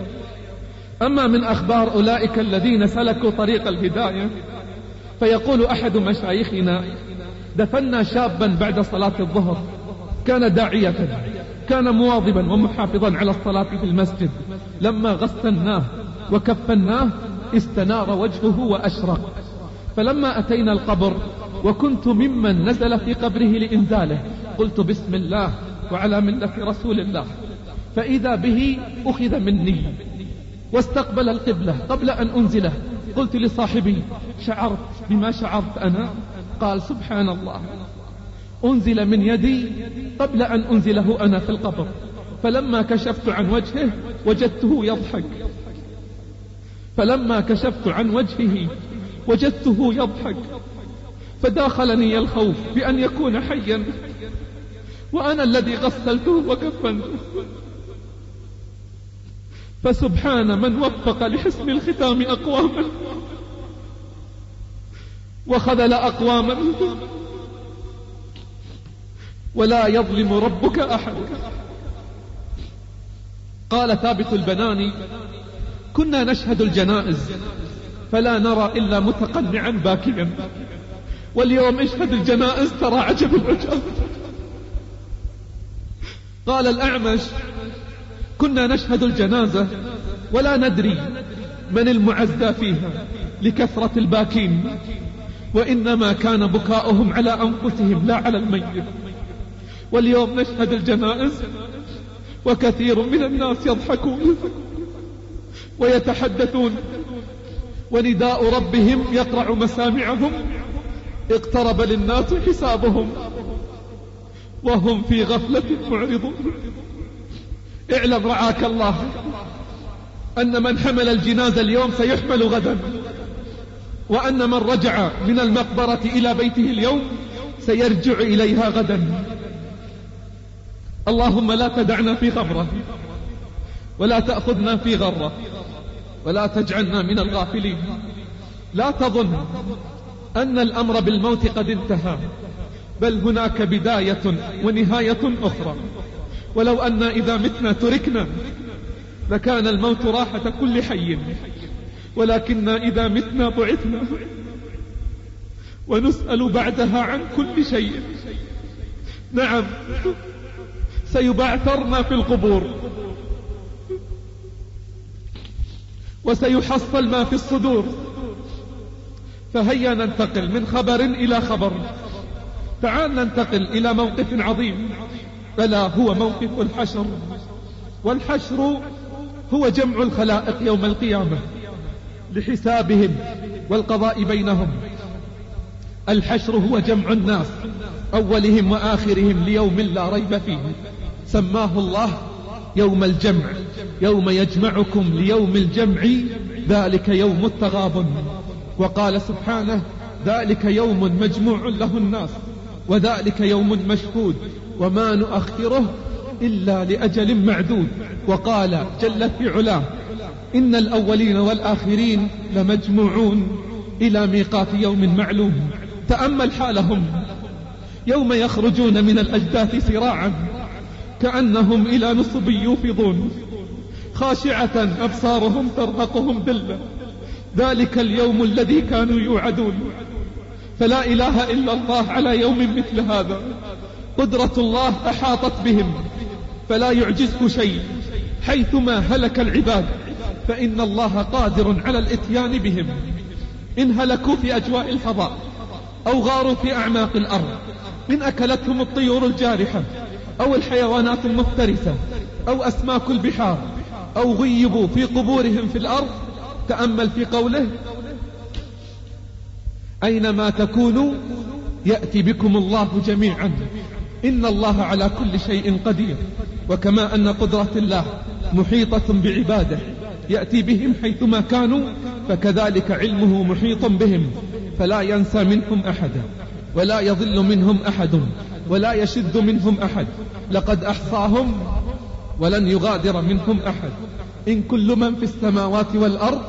أما من أخبار أولئك الذين سلكوا طريق الهداية فيقول أحد مشايخنا دفنا شابا بعد صلاة الظهر، كان داعية، كان مواظبا ومحافظا على الصلاة في المسجد، لما غسلناه وكفناه استنار وجهه وأشرق. فلما أتينا القبر وكنت ممن نزل في قبره لإنزاله قلت بسم الله وعلى ملة رسول الله، فإذا به أخذ مني واستقبل القبلة قبل أن أنزله. قلت لصاحبي شعرت بما شعرت أنا؟ قال سبحان الله، أنزل من يدي قبل أن أنزله أنا في القبر، فلما كشفت عن وجهه وجدته يضحك، فلما كشفت عن وجهه وجدته يضحك، فداخلني الخوف بأن يكون حيا وأنا الذي غسلته وكفنته. فسبحان من وفق لحسن الختام أقواما وخذل أقواما، ولا يظلم ربك أحد. قال ثابت البناني كنا نشهد الجنائز فلا نرى إلا متقنعا باكيا، واليوم اشهد الجنائز ترى عجب العجب. قال الأعمش كنا نشهد الجنازة ولا ندري من المعزى فيها لكثرة الباكين، وإنما كان بكاؤهم على أنفسهم لا على الميت، واليوم نشهد الجنائز وكثير من الناس يضحكون ويتحدثون، ونداء ربهم يقرع مسامعهم، اقترب للناس حسابهم وهم في غفلة معرضون. اعلم رعاك الله أن من حمل الجنازة اليوم سيحمل غدا، وأن من رجع من المقبرة إلى بيته اليوم سيرجع إليها غدا. اللهم لا تدعنا في غمرة ولا تأخذنا في غرة ولا تجعلنا من الغافلين. لا تظن أن الأمر بالموت قد انتهى، بل هناك بداية ونهاية أخرى، ولو أن إذا متنا تركنا لكان الموت راحة كل حي، ولكننا إذا متنا بعثنا ونسأل بعدها عن كل شيء. نعم، سيبعثرنا في القبور، وسيحصل ما في الصدور. فهيا ننتقل من خبر إلى خبر. تعال ننتقل إلى موقف عظيم، ألا هو موقف الحشر. والحشر هو جمع الخلائق يوم القيامة لحسابهم والقضاء بينهم. الحشر هو جمع الناس أولهم وآخرهم ليوم لا ريب فيه، سماه الله يوم الجمع، يوم يجمعكم ليوم الجمع ذلك يوم التغابن. وقال سبحانه ذلك يوم مجموع له الناس وذلك يوم مشهود وما نؤخره إلا لأجل معدود. وقال جل في علاه إن الأولين والآخرين لمجموعون إلى ميقات يوم معلوم. تأمل حالهم يوم يخرجون من الأجداث سراعا كأنهم إلى نصب يوفضون، خاشعة أبصارهم ترهقهم ذلة. ذلك اليوم الذي كانوا يوعدون. فلا إله إلا الله على يوم مثل هذا. قدرة الله أحاطت بهم فلا يعجزه شيء. حيثما هلك العباد فإن الله قادر على الإتيان بهم. إن هلكوا في أجواء الفضاء أو غاروا في أعماق الأرض، إن أكلتهم الطيور الجارحة أو الحيوانات المفترسة أو أسماك البحار أو غيبوا في قبورهم في الأرض. تأمل في قوله أينما تكونوا يأتي بكم الله جميعا إن الله على كل شيء قدير. وكما أن قدرة الله محيطة بعباده يأتي بهم حيثما كانوا، فكذلك علمه محيط بهم فلا ينسى منهم أحدا ولا يضل منهم أحد ولا يشد منهم أحد. لقد أحصاهم ولن يغادر منهم أحد. إن كل من في السماوات والأرض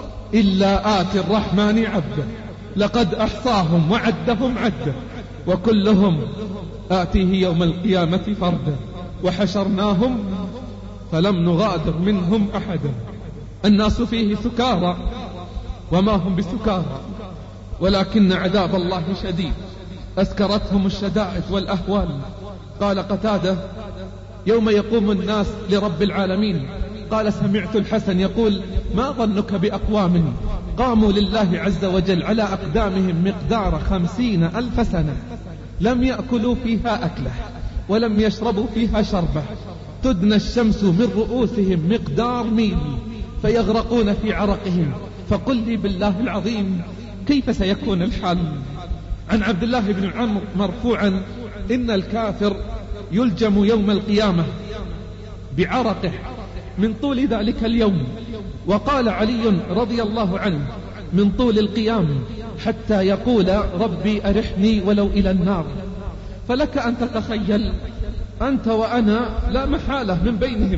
إلا آتي الرحمن عبدا. لقد أحصاهم وعدهم عدا وكلهم آتيه يوم القيامة فردا. وحشرناهم فلم نغادر منهم أحدا. الناس فيه سكارى وما هم بسكارى ولكن عذاب الله شديد، أسكرتهم الشدائد والأهوال. قال قتادة يوم يقوم الناس لرب العالمين قال سمعت الحسن يقول ما ظنك بأقوام قاموا لله عز وجل على أقدامهم مقدار خمسين ألف سنة لم يأكلوا فيها أكله ولم يشربوا فيها شربة، تدنى الشمس من رؤوسهم مقدار ميل فيغرقون في عرقهم. فقل لي بالله العظيم كيف سيكون الحال؟ عن عبد الله بن عمرو مرفوعا إن الكافر يلجم يوم القيامة بعرقه من طول ذلك اليوم. وقال علي رضي الله عنه من طول القيام حتى يقول ربي أرحني ولو إلى النار. فلك أن تتخيل أنت وأنا لا محالة من بينهم،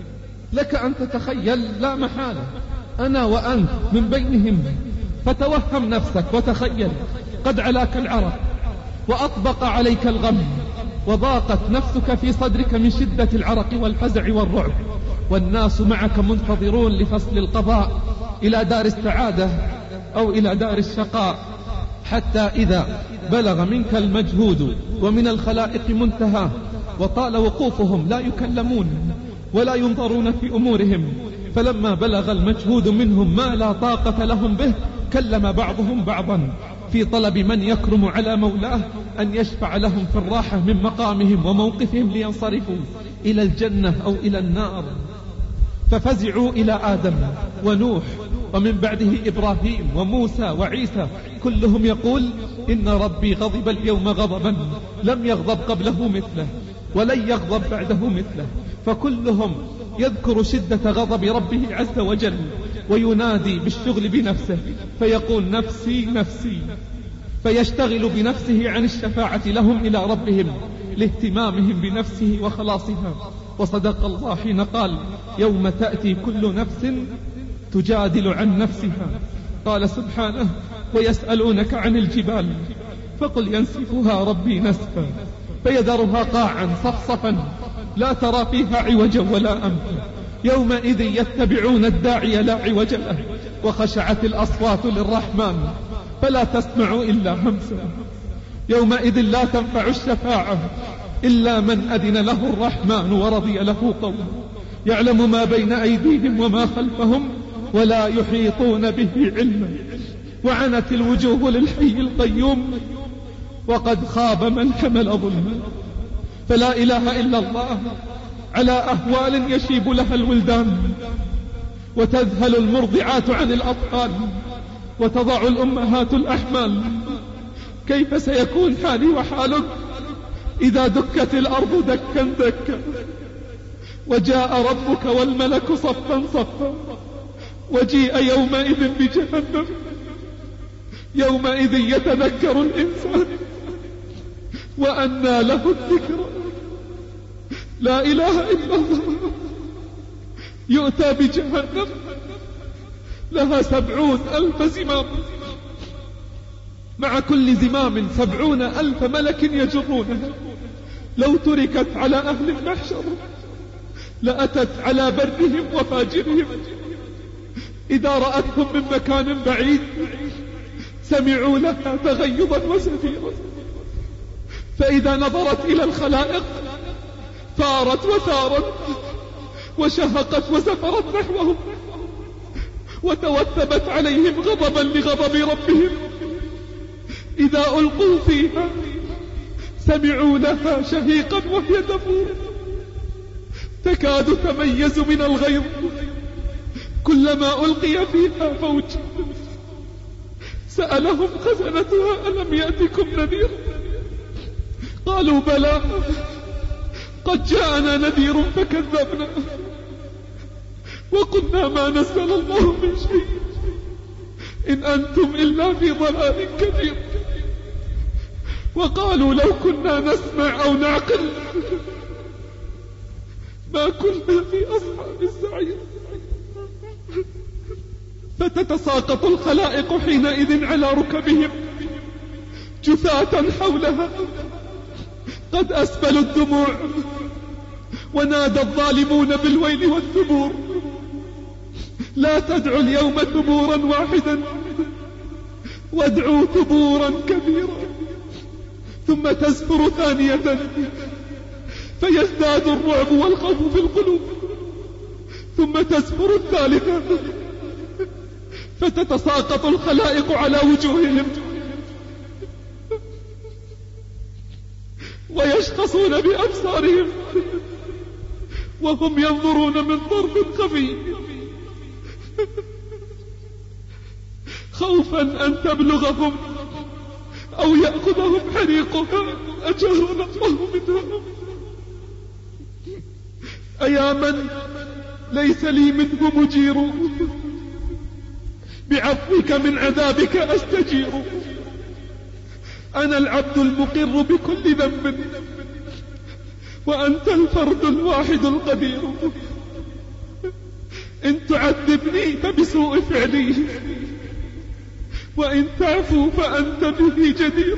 لك أن تتخيل لا محالة أنا وأنت من بينهم. فتوهم نفسك وتخيل قد علاك العرق وأطبق عليك الغم وضاقت نفسك في صدرك من شدة العرق والفزع والرعب، والناس معك منتظرون لفصل القضاء إلى دار السعادة أو إلى دار الشقاء. حتى إذا بلغ منك المجهود ومن الخلائق منتهى وطال وقوفهم لا يكلمون ولا ينظرون في أمورهم، فلما بلغ المجهود منهم ما لا طاقة لهم به كلم بعضهم بعضا في طلب من يكرم على مولاه أن يشفع لهم في الراحة من مقامهم وموقفهم لينصرفوا إلى الجنة أو إلى النار. ففزعوا إلى آدم ونوح ومن بعده إبراهيم وموسى وعيسى، كلهم يقول إن ربي غضب اليوم غضبا لم يغضب قبله مثله ولن يغضب بعده مثله. فكلهم يذكر شدة غضب ربه عز وجل وينادي بالشغل بنفسه فيقول نفسي نفسي، فيشتغل بنفسه عن الشفاعة لهم إلى ربهم لاهتمامهم بنفسه وخلاصها. وصدق الله حين قال يوم تأتي كل نفس تجادل عن نفسها. قال سبحانه ويسألونك عن الجبال فقل ينسفها ربي نسفا فيذرها قاعا صفصفا لا ترى فيها عوجا ولا أمتا، يومئذ يتبعون الداعي لا عوج له، وخشعت الأصوات للرحمن فلا تسمع إلا همسا. يومئذ لا تنفع الشفاعة إلا من أذن له الرحمن ورضي له قولا، يعلم ما بين أيديهم وما خلفهم ولا يحيطون به علما، وعنت الوجوه للحي القيوم وقد خاب من حمل ظلما. فلا إله إلا الله على أهوال يشيب لها الولدان، وتذهل المرضعات عن الأطفال، وتضع الأمهات الأحمال. كيف سيكون حالي وحالك إذا دكت الأرض دكا دكا، وجاء ربك والملك صفا صفا، وجيء يومئذ بجهنم. يومئذ يتذكر الإنسان وأنى له الذكر. لا إله إلا الله. يؤتى بجهنم لها سبعون ألف زمام، مع كل زمام سبعون ألف ملك يجرونها. لو تركت على أهل المحشر لأتت على برهم وفاجرهم. إذا رأتهم من مكان بعيد سمعوا لها تغيظا وزفيرا، فإذا نظرت إلى الخلائق ثارت وثارت، وشهقت وزفرت نحوهم، وتوثبت عليهم غضبا لغضب ربهم. إذا ألقوا فيها سمعوا لها شهيقا وهي تفور، تكاد تميز من الغيظ. كلما ألقي فيها فوج سألهم خزنتها ألم يأتكم نذير؟ قالوا بلى قد جاءنا نذير فكذبنا وقلنا ما نزل الله من شيء إن أنتم إلا في ضلال كبير. وقالوا لو كنا نسمع أو نعقل ما كنا في أصحاب السعير. فتتساقط الخلائق حينئذ على ركبهم جثاة حولها قد أسبلوا الدموع، ونادى الظالمون بالويل والثبور. لا تدعوا اليوم ثبورا واحدا وادعوا ثبورا كبيرا. ثم تزفر ثانية فيزداد الرعب والخوف في القلوب. ثم تزفر الثالثة فتتساقط الخلائق على وجوههم ويشخصون بأبصارهم وهم ينظرون من طرف خفي خوفا أن تبلغهم أو يأخذهم حريقها. أجارنا الله منها. أيا من ليس لي منه مجير، بعفوك من عذابك أستجير. أنا العبد المقر بكل ذنب وأنت الفرد الواحد القدير. إن تعذبني فبسوء فعلي، وإن تعفو فأنت به جدير.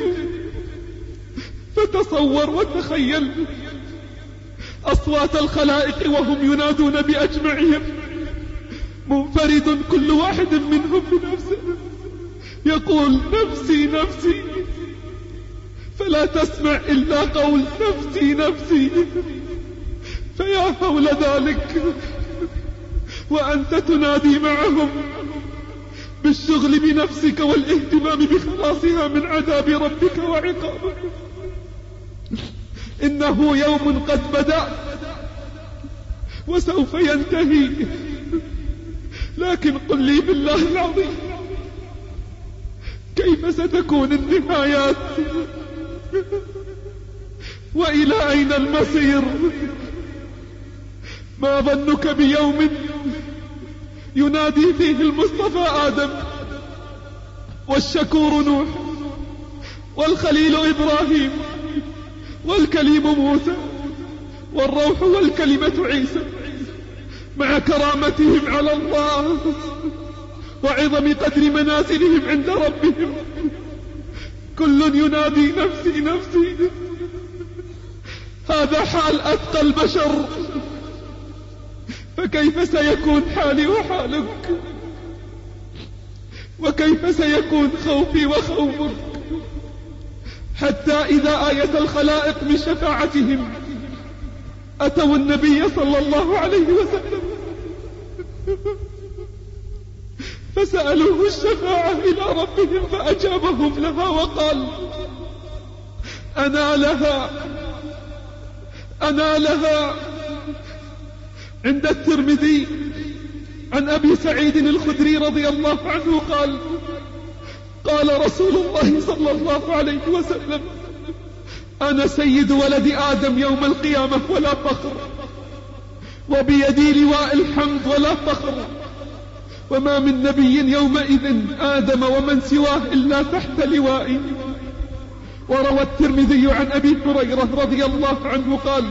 فتصور وتخيل أصوات الخلائق وهم ينادون بأجمعهم، منفرد كل واحد منهم بنفسه يقول نفسي نفسي، فلا تسمع إلا قول نفسي نفسي. فيا هول ذلك وأنت تنادي معهم بالشغل بنفسك والاهتمام بخلاصها من عذاب ربك وعقابه. إنه يوم قد بدأ وسوف ينتهي، لكن قل لي بالله العظيم كيف ستكون النهايات وإلى أين المصير؟ ما ظنك بيوم ينادي فيه المصطفى آدم والشكور نوح والخليل إبراهيم والكليم موسى والروح والكلمة عيسى، مع كرامتهم على الله وعظم قدر منازلهم عند ربهم. كل ينادي نفسي نفسي. هذا هذا حال أتقى البشر، فكيف سيكون حالي وحالك؟ وكيف سيكون خوفي وخوفك؟ حتى إذا آية الخلائق من شفاعتهم أتوا النبي صلى الله عليه وسلم فسألوه الشفاعة إلى ربهم، فأجابهم لها وقال: أنا لها أنا لها. عند الترمذي عن أبي سعيد الخدري رضي الله عنه قال: قال رسول الله صلى الله عليه وسلم: أنا سيد ولد آدم يوم القيامة ولا فخر، وبيدي لواء الحمد ولا فخر، وما من نبي يومئذ آدم ومن سواه إلا تحت لوائي. وروى الترمذي عن أبي هريرة رضي الله عنه قال: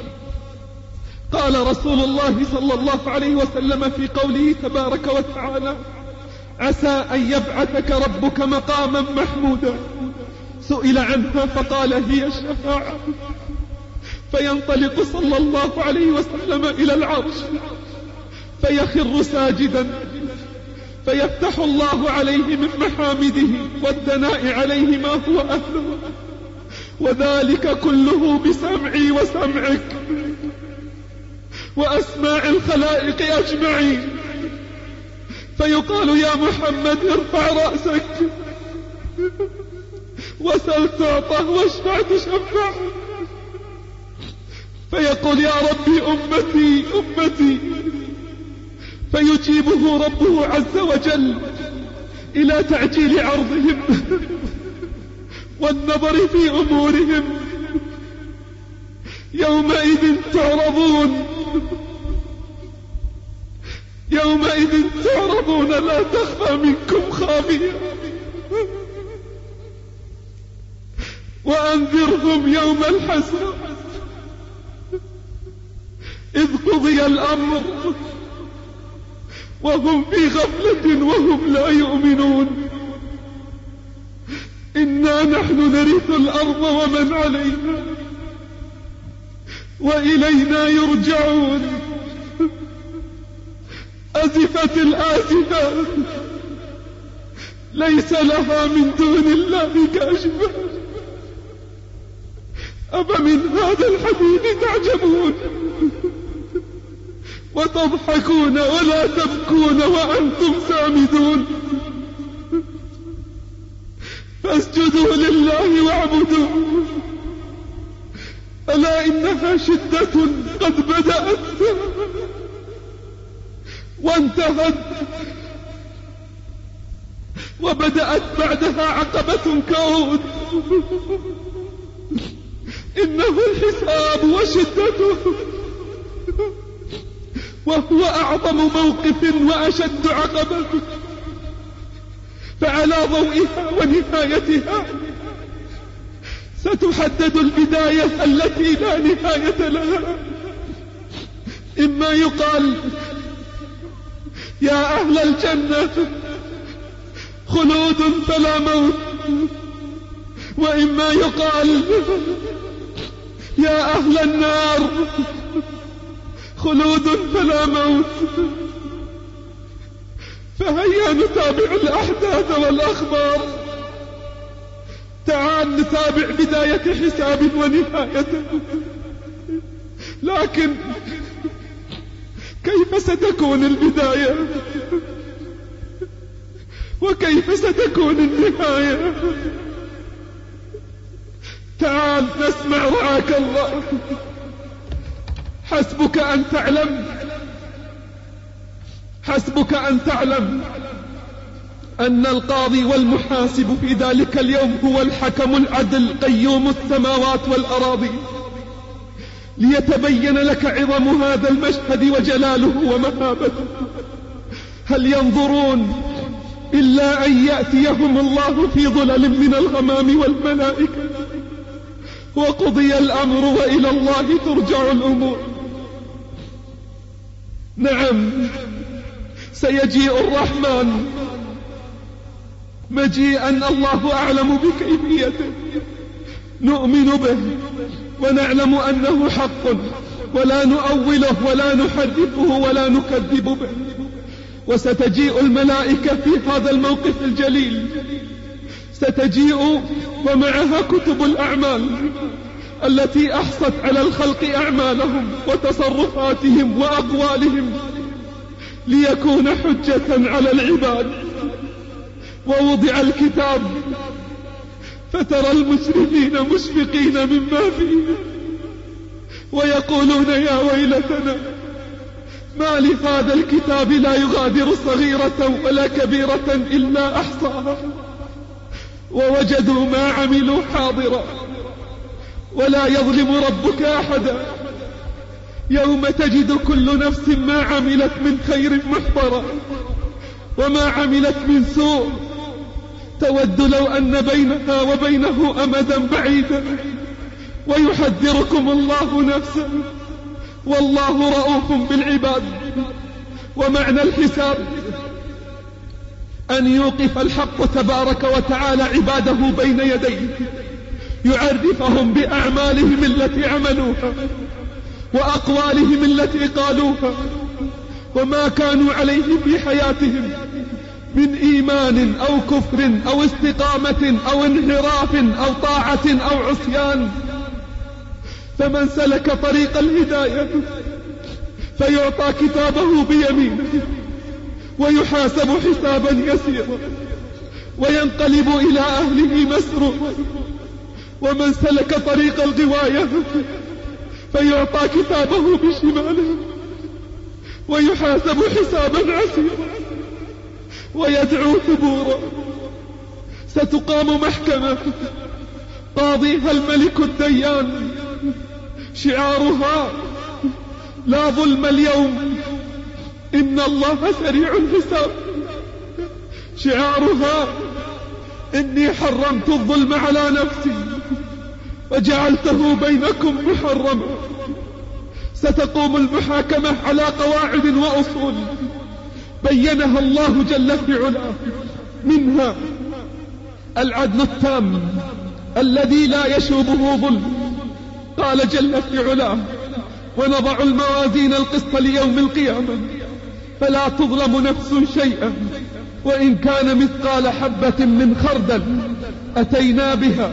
قال رسول الله صلى الله عليه وسلم في قوله تبارك وتعالى: عسى أن يبعثك ربك مقاما محمودا. سئل عنها فقال: هي الشفاعة. فينطلق صلى الله عليه وسلم إلى العرش فيخر ساجدا، فيفتح الله عليه من محامده والثناء عليه ما هو أهله، وذلك كله بسمعي وسمعك وأسماع الخلائق أجمعين. فيقال: يا محمد ارفع رأسك وسل تعطى واشفع تشفع. فيقول: يا ربي أمتي أمتي. فيجيبه ربه عز وجل إلى تعجيل عرضهم والنظر في أمورهم. يومئذ تعرضون يومئذ تعرضون لا تخفى منكم خافية. وأنذرهم يوم الحسرة إذ قضي الأمر وهم في غفلة وهم لا يؤمنون. إنا نحن نرث الأرض ومن عليها وإلينا يرجعون. أزفت الآزفة ليس لها من دون الله كاشفة. أفمن هذا الحديث تعجبون وتضحكون ولا تبكون وأنتم سامدون. فاسجدوا لله واعبدوا، ألا إنها شدة قد بدأت وانتهت، وبدأت بعدها عقبة كعود. إنه الحساب وشدته، وهو أعظم موقف وأشد عقبة. فعلى ضوئها ونهايتها ستحدد البداية التي لا نهاية لها. إما يقال: يا أهل الجنة خلود فلا موت، وإما يقال: يا أهل النار خلود فلا موت. فهيا نتابع الأحداث والأخبار. تعال نتابع بداية حساب ونهايته. لكن كيف ستكون البداية وكيف ستكون النهاية؟ تعال نسمع رعاك الله. حسبك أن تعلم حسبك أن تعلم أن القاضي والمحاسب في ذلك اليوم هو الحكم العدل قيوم السماوات والأراضي، ليتبين لك عظم هذا المشهد وجلاله ومهابته. هل ينظرون إلا أن يأتيهم الله في ظلل من الغمام والملائكة، وقضي الأمر وإلى الله ترجع الأمور. نعم، سيجيء الرحمن مجيئا الله أعلم بكيفيته، نؤمن به ونعلم أنه حق ولا نؤوله ولا نحرفه ولا نكذب به. وستجيء الملائكة في هذا الموقف الجليل، ستجيء ومعها كتب الأعمال التي أحصت على الخلق أعمالهم وتصرفاتهم وأقوالهم ليكون حجة على العباد. ووضع الكتاب فترى المسرفين مشفقين مما فيه ويقولون يا ويلتنا ما لهذا الكتاب لا يغادر صغيرة ولا كبيرة إلا أحصاها ووجدوا ما عملوا حاضرا ولا يظلم ربك أحدا. يوم تجد كل نفس ما عملت من خير محضرا وما عملت من سوء تود لو أن بينها وبينه أمدا بعيدا. ويحذركم الله نفسه والله رؤوف بالعباد. ومعنى الحساب أن يوقف الحق تبارك وتعالى عباده بين يديه، يعرفهم بأعمالهم التي عملوها وأقوالهم التي قالوها وما كانوا عليه في حياتهم من إيمان أو كفر أو استقامة أو انحراف أو طاعة أو عصيان. فمن سلك طريق الهداية فيعطى كتابه بيمينه ويحاسب حسابا يسيرا وينقلب إلى أهله مسرورا. ومن سلك طريق الغواية فيعطى كتابه بشماله ويحاسب حسابا عسيرا ويدعو ثبورا. ستقام محكمة قاضيها الملك الديان، شعارها لا ظلم اليوم إن الله سريع الحساب. شعارها إني حرمت الظلم على نفسي وجعلته بينكم محرما. ستقوم المحاكمة على قواعد وأصول بينها الله جل في علاه، منها العدل التام الذي لا يشوبه ظلم. قال جل في علاه ونضع الموازين القسط ليوم القيامة فلا تظلم نفس شيئا وإن كان مثقال حبة من خردل أتينا بها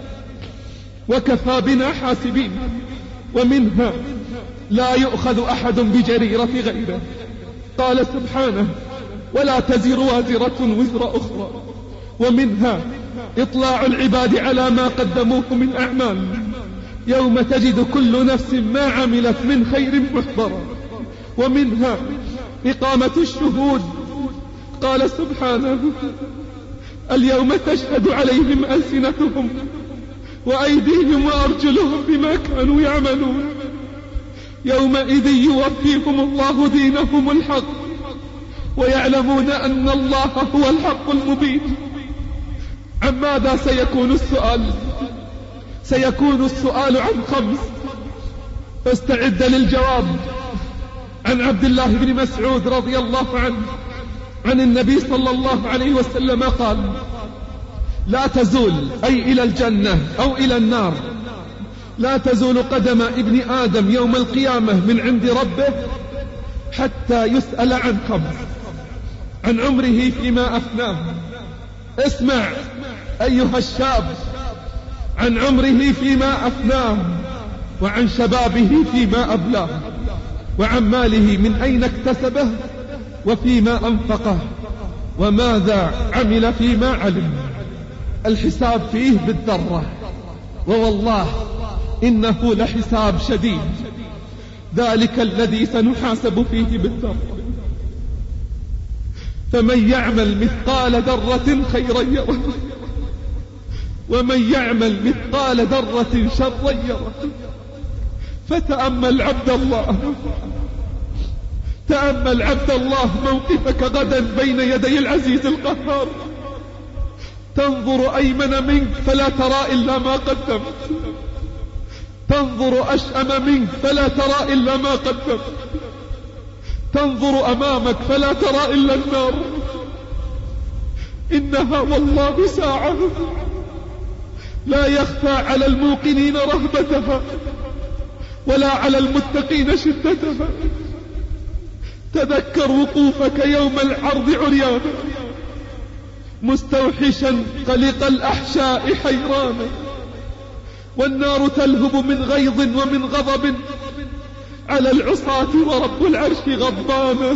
وكفى بنا حاسبين. ومنها لا يؤخذ أحد بجريرة غيره. قال سبحانه ولا تزر وازرة وزر أخرى. ومنها إطلاع العباد على ما قدموه من أعمال يوم تجد كل نفس ما عملت من خير محضرا. ومنها إقامة الشهود. قال سبحانه اليوم تشهد عليهم ألسنتهم وأيديهم وأرجلهم بما كانوا يعملون يومئذ يوفيهم الله دينهم الحق ويعلمون أن الله هو الحق المبين. عن ماذا سيكون السؤال؟ سيكون السؤال عن خمس، فاستعد للجواب. عن عبد الله بن مسعود رضي الله عنه عن النبي صلى الله عليه وسلم قال لا تزول، أي إلى الجنة أو إلى النار، لا تزول قدم ابن آدم يوم القيامة من عند ربه حتى يسأل عن خمس: عن عمره فيما أفناه. اسمع أيها الشاب، عن عمره فيما أفناه، وعن شبابه فيما أبلاه، وعن ماله من أين اكتسبه وفيما أنفقه، وماذا عمل فيما علم. الحساب فيه بالذرة، ووالله إنه لحساب شديد، ذلك الذي سنحاسب فيه بالذرة. فمن يعمل مثقال ذرة خيرا يره، ومن يعمل مثقال ذرة شرا يره. فتأمل عبد الله، تأمل عبد الله موقفك غدا بين يدي العزيز القهار. تنظر أيمن منك فلا ترى إلا ما قدمت، تنظر أشأم منك فلا ترى إلا ما قدمت، تنظر أمامك فلا ترى إلا النار. إنها والله ساعة لا يخفى على الموقنين رهبتها ولا على المتقين شدتها. تذكر وقوفك يوم العرض عريانا مستوحشا قلق الأحشاء حيرانا، والنار تلهب من غيظ ومن غضب على العصاة ورب العرش غضبانا.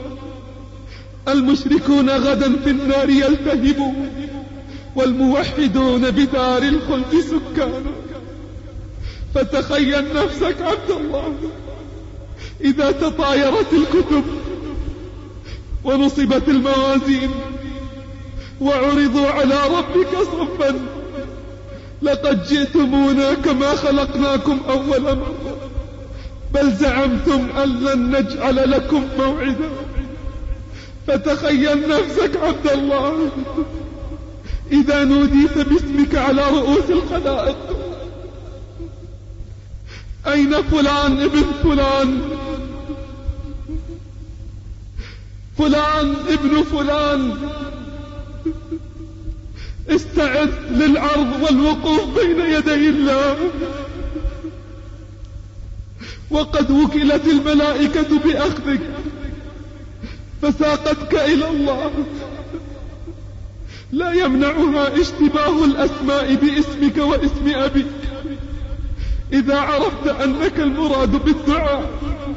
المشركون غدا في النار يلتهبون والموحدون بدار الخلد سكانا. فتخيل نفسك عبد الله إذا تطايرت الكتب ونصبت الموازين وعرضوا على ربك صفا، لقد جئتمونا كما خلقناكم أول مرة، بل زعمتم أن لن نجعل لكم موعدا. فتخيل نفسك عبد الله إذا نوديت باسمك على رؤوس الخلائق: أين فلان ابن فلان، فلان ابن فلان؟ استعد للعرض والوقوف بين يدي الله، وقد وكلت الملائكة بأخذك فساقتك إلى الله. لا يمنعها اشتباه الأسماء باسمك واسم أبيك إذا عرفت أنك المراد بالدعاء.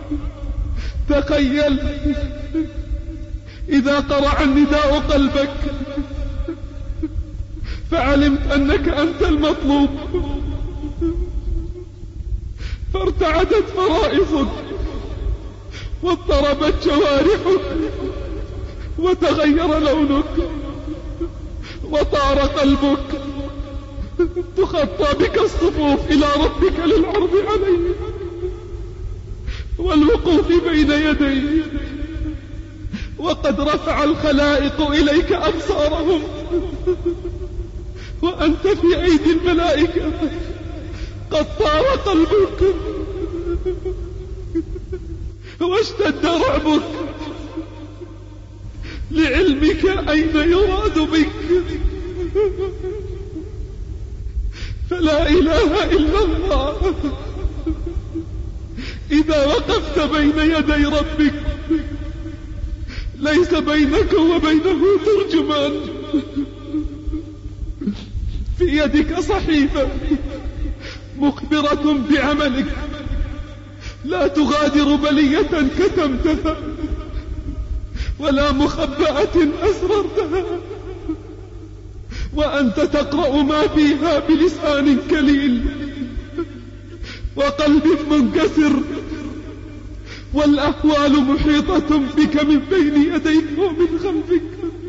تخيل إذا قرع النداء قلبك فعلمت أنك أنت المطلوب، فارتعدت فرائصك واضطربت جوارحك وتغير لونك وطار قلبك. تخطى بك الصفوف إلى ربك للعرض عليه والوقوف بين يديه، وقد رفع الخلائق إليك أبصارهم وأنت في أيدي الملائكة. قد طار قلبك واشتد رعبك لعلمك أين يراد بك. فلا إله إلا الله إذا وقفت بين يدي ربك ليس بينك وبينه ترجمان. في يدك صحيفة مخبرة بعملك لا تغادر بلية كتمتها ولا مخبأة أسررتها، وأنت تقرأ ما فيها بلسان كليل وقلب منكسر، والأحوال محيطة بك من بين يديك ومن خلفك.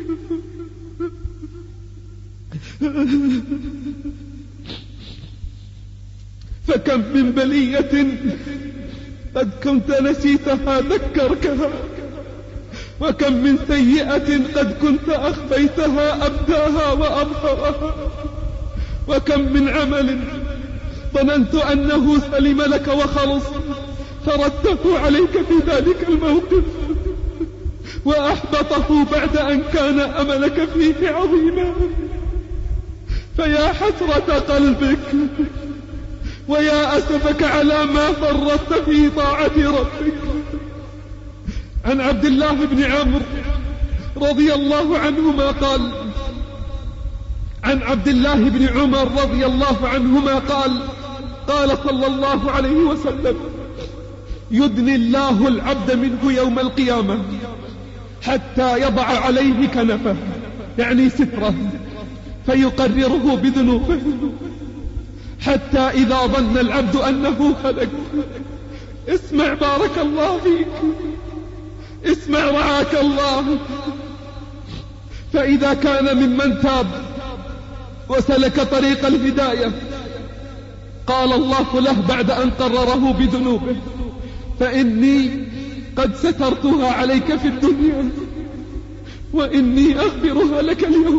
فكم من بلية قد كنت نسيتها ذكركها، وكم من سيئة قد كنت أخفيتها أبداها وأظهرها، وكم من عمل ظننت أنه سلم لك وخلص فردته عليك في ذلك الموقف وأحبطه بعد أن كان أملك فيه عظيما. فيا حسرة قلبك ويا أسفك على ما فرطت في طاعة ربك. عن عبد الله بن عمرو رضي الله عنهما قال عن عبد الله بن عمر رضي الله عنهما قال قال صلى الله عليه وسلم: يدني الله العبد منه يوم القيامة حتى يضع عليه كنفه، يعني ستره، فيقرره بذنوبه، حتى إذا ظن العبد أنه هلك. اسمع بارك الله فيك، اسمع رعاك الله. فإذا كان ممن تاب وسلك طريق الهداية قال الله له بعد أن قرره بذنوبه: فإني قد سترتها عليك في الدنيا وإني أغفرها لك اليوم.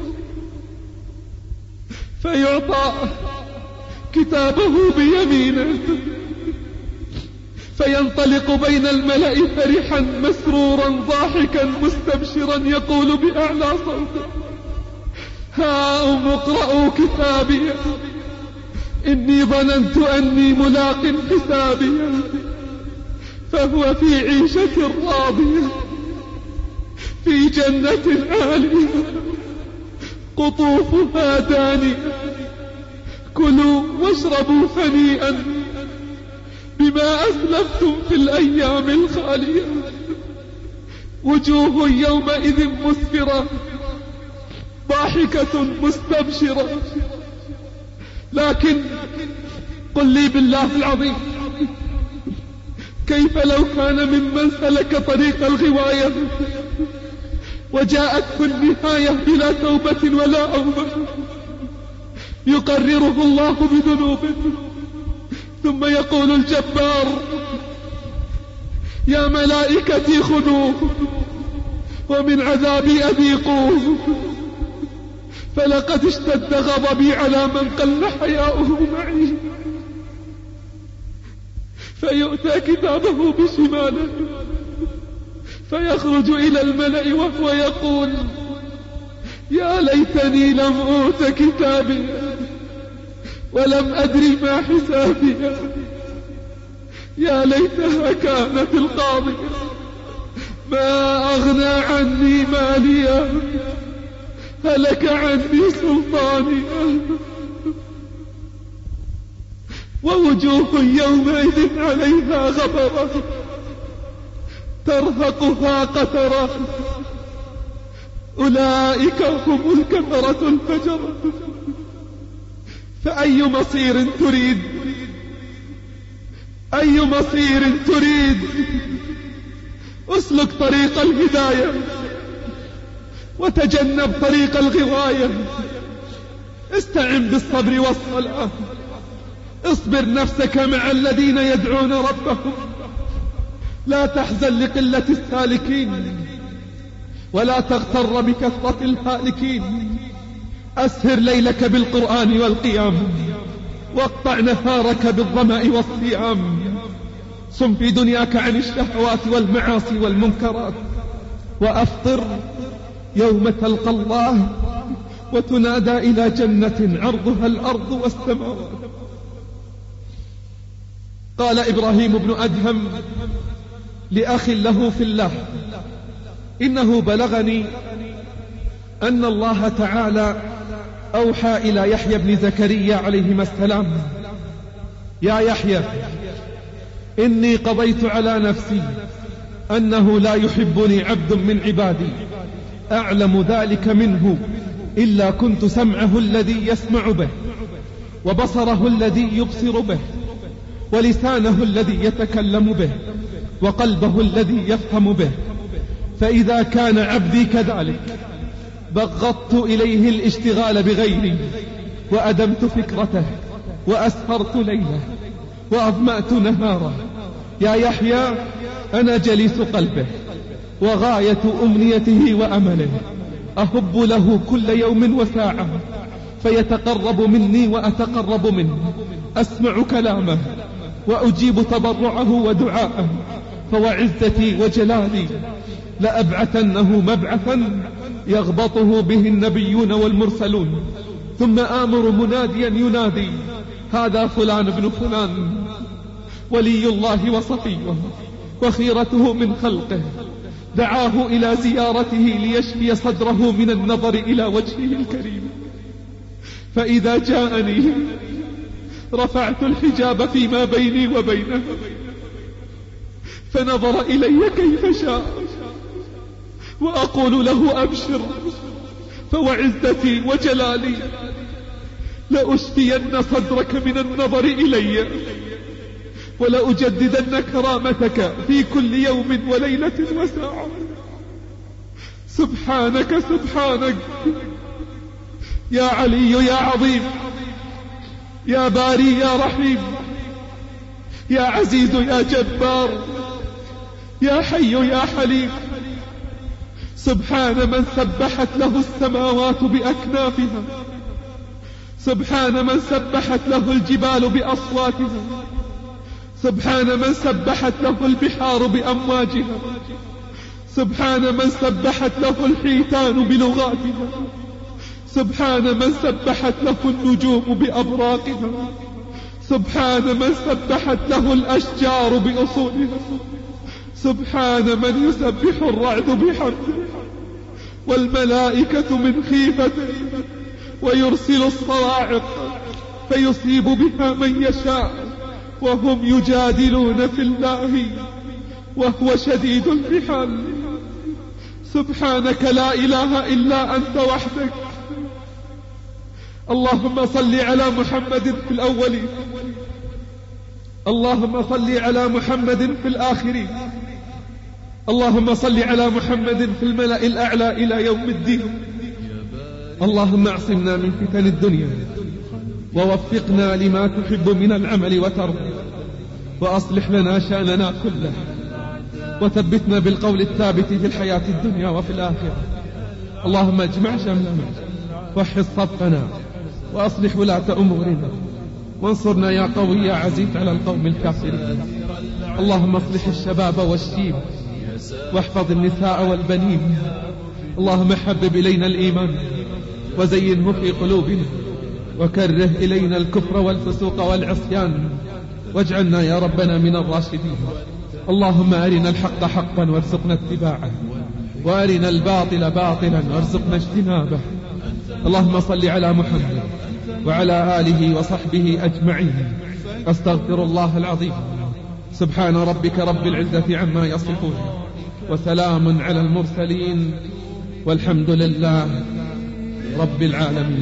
فيعطى كتابه بيمينه فينطلق بين الملأ فرحا مسرورا ضاحكا مستبشرا يقول بأعلى صوته: هاؤم اقرءوا كتابي إني ظننت أني ملاق حسابي فهو في عيشة راضية في جنة عالية قطوفها دانية كلوا واشربوا هنيئا بما أسلفتم في الأيام الخالية وجوه يومئذ مسفرة ضاحكة مستبشرة. لكن قل لي بالله العظيم كيف لو كان ممن سلك طريق الغواية وجاءت في النهاية بلا توبة ولا أوبة يقرره الله بذنوبه ثم يقول الجبار يا ملائكتي خذوه ومن عذابي أذيقوه فلقد اشتد غضبي على من قل حياؤه معي. فيؤتى كتابه بشماله فيخرج إلى الملأ وهو يقول يا ليتني لم أوت كتابي ولم أدري ما حسابي يا ليتها كانت القاضية ما أغنى عني ماليا هلك عني سلطاني. ووجوه يومئذ عليها غبرة ترهقها قترة أولئك هم الكفرة الفجرة. فأي مصير تريد أي مصير تريد اسلك طريق الهداية وتجنب طريق الغواية. استعن بالصبر والصلاة اصبر نفسك مع الذين يدعون ربهم لا تحزن لقلة السالكين ولا تغتر بكثرة الهالكين. أسهر ليلك بالقرآن والقيام واقطع نهارك بالظمأ والصيام. صم في دنياك عن الشهوات والمعاصي والمنكرات وأفطر يوم تلقى الله وتنادى إلى جنة عرضها الأرض والسماوات. قال إبراهيم بن أدهم لأخ له في الله إنه بلغني أن الله تعالى أوحى إلى يحيى بن زكريا عليهما السلام يا يحيى إني قضيت على نفسي أنه لا يحبني عبد من عبادي أعلم ذلك منه إلا كنت سمعه الذي يسمع به وبصره الذي يبصر به ولسانه الذي يتكلم به وقلبه الذي يفهم به. فإذا كان عبدي كذلك بغضت إليه الاشتغال بغيري وأدمت فكرته وأسهرت ليله وأظمأت نهاره. يا يحيى أنا جليس قلبه وغاية أمنيته وأمله أهب له كل يوم وساعة فيتقرب مني وأتقرب منه أسمع كلامه وأجيب تضرعه ودعاءه. فوعزتي وجلالي لأبعثنه مبعثا يغبطه به النبيون والمرسلون ثم آمر مناديا ينادي هذا فلان ابن فلان ولي الله وصفيه وخيرته من خلقه دعاه إلى زيارته ليشفي صدره من النظر إلى وجهه الكريم. فإذا جاءني رفعت الحجاب فيما بيني وبينه فنظر إلي كيف شاء وأقول له أبشر فوعزتي وجلالي لأشفين صدرك من النظر إلي ولأجددن كرامتك في كل يوم وليلة وساعة. سبحانك سبحانك يا علي يا عظيم يا باري يا رحيم يا عزيز يا جبار يا حي يا حليم. سبحان من سبحت له السماوات بأكنافها سبحان من سبحت له الجبال بأصواتها سبحان من سبحت له البحار بأمواجها سبحان من سبحت له الحيتان بلغاتها سبحان من سبحت له النجوم بأبراقها، سبحان من سبحت له الأشجار بأصولها، سبحان من يسبح الرعد بحمده والملائكة من خيفته، ويرسل الصواعق فيصيب بها من يشاء وهم يجادلون في الله وهو شديد المحال. سبحانك لا إله إلا أنت وحدك. اللهم صل على محمد في الأولين، اللهم صل على محمد في الآخرين، اللهم صل على محمد في الملأ الأعلى إلى يوم الدين. اللهم اعصمنا من فتن الدنيا ووفقنا لما تحب من العمل وترضى، وأصلح لنا شأننا كله، وثبتنا بالقول الثابت في الحياة الدنيا وفي الآخرة. اللهم اجمع شملنا، وحص صفنا، وأصلح ولاة أمورنا، وانصرنا يا قوي يا عزيز على القوم الكافرين. اللهم اصلح الشباب والشيب، واحفظ النساء والبنين. اللهم حبب إلينا الإيمان وزينه في قلوبنا، وكره إلينا الكفر والفسوق والعصيان، واجعلنا يا ربنا من الراشدين. اللهم أرنا الحق حقا وارزقنا اتباعه، وأرنا الباطل باطلا وارزقنا اجتنابه. اللهم صل على محمد وعلى آله وصحبه أجمعين. أستغفر الله العظيم. سبحان ربك رب العزة عما يصفون، وسلام على المرسلين، والحمد لله رب العالمين.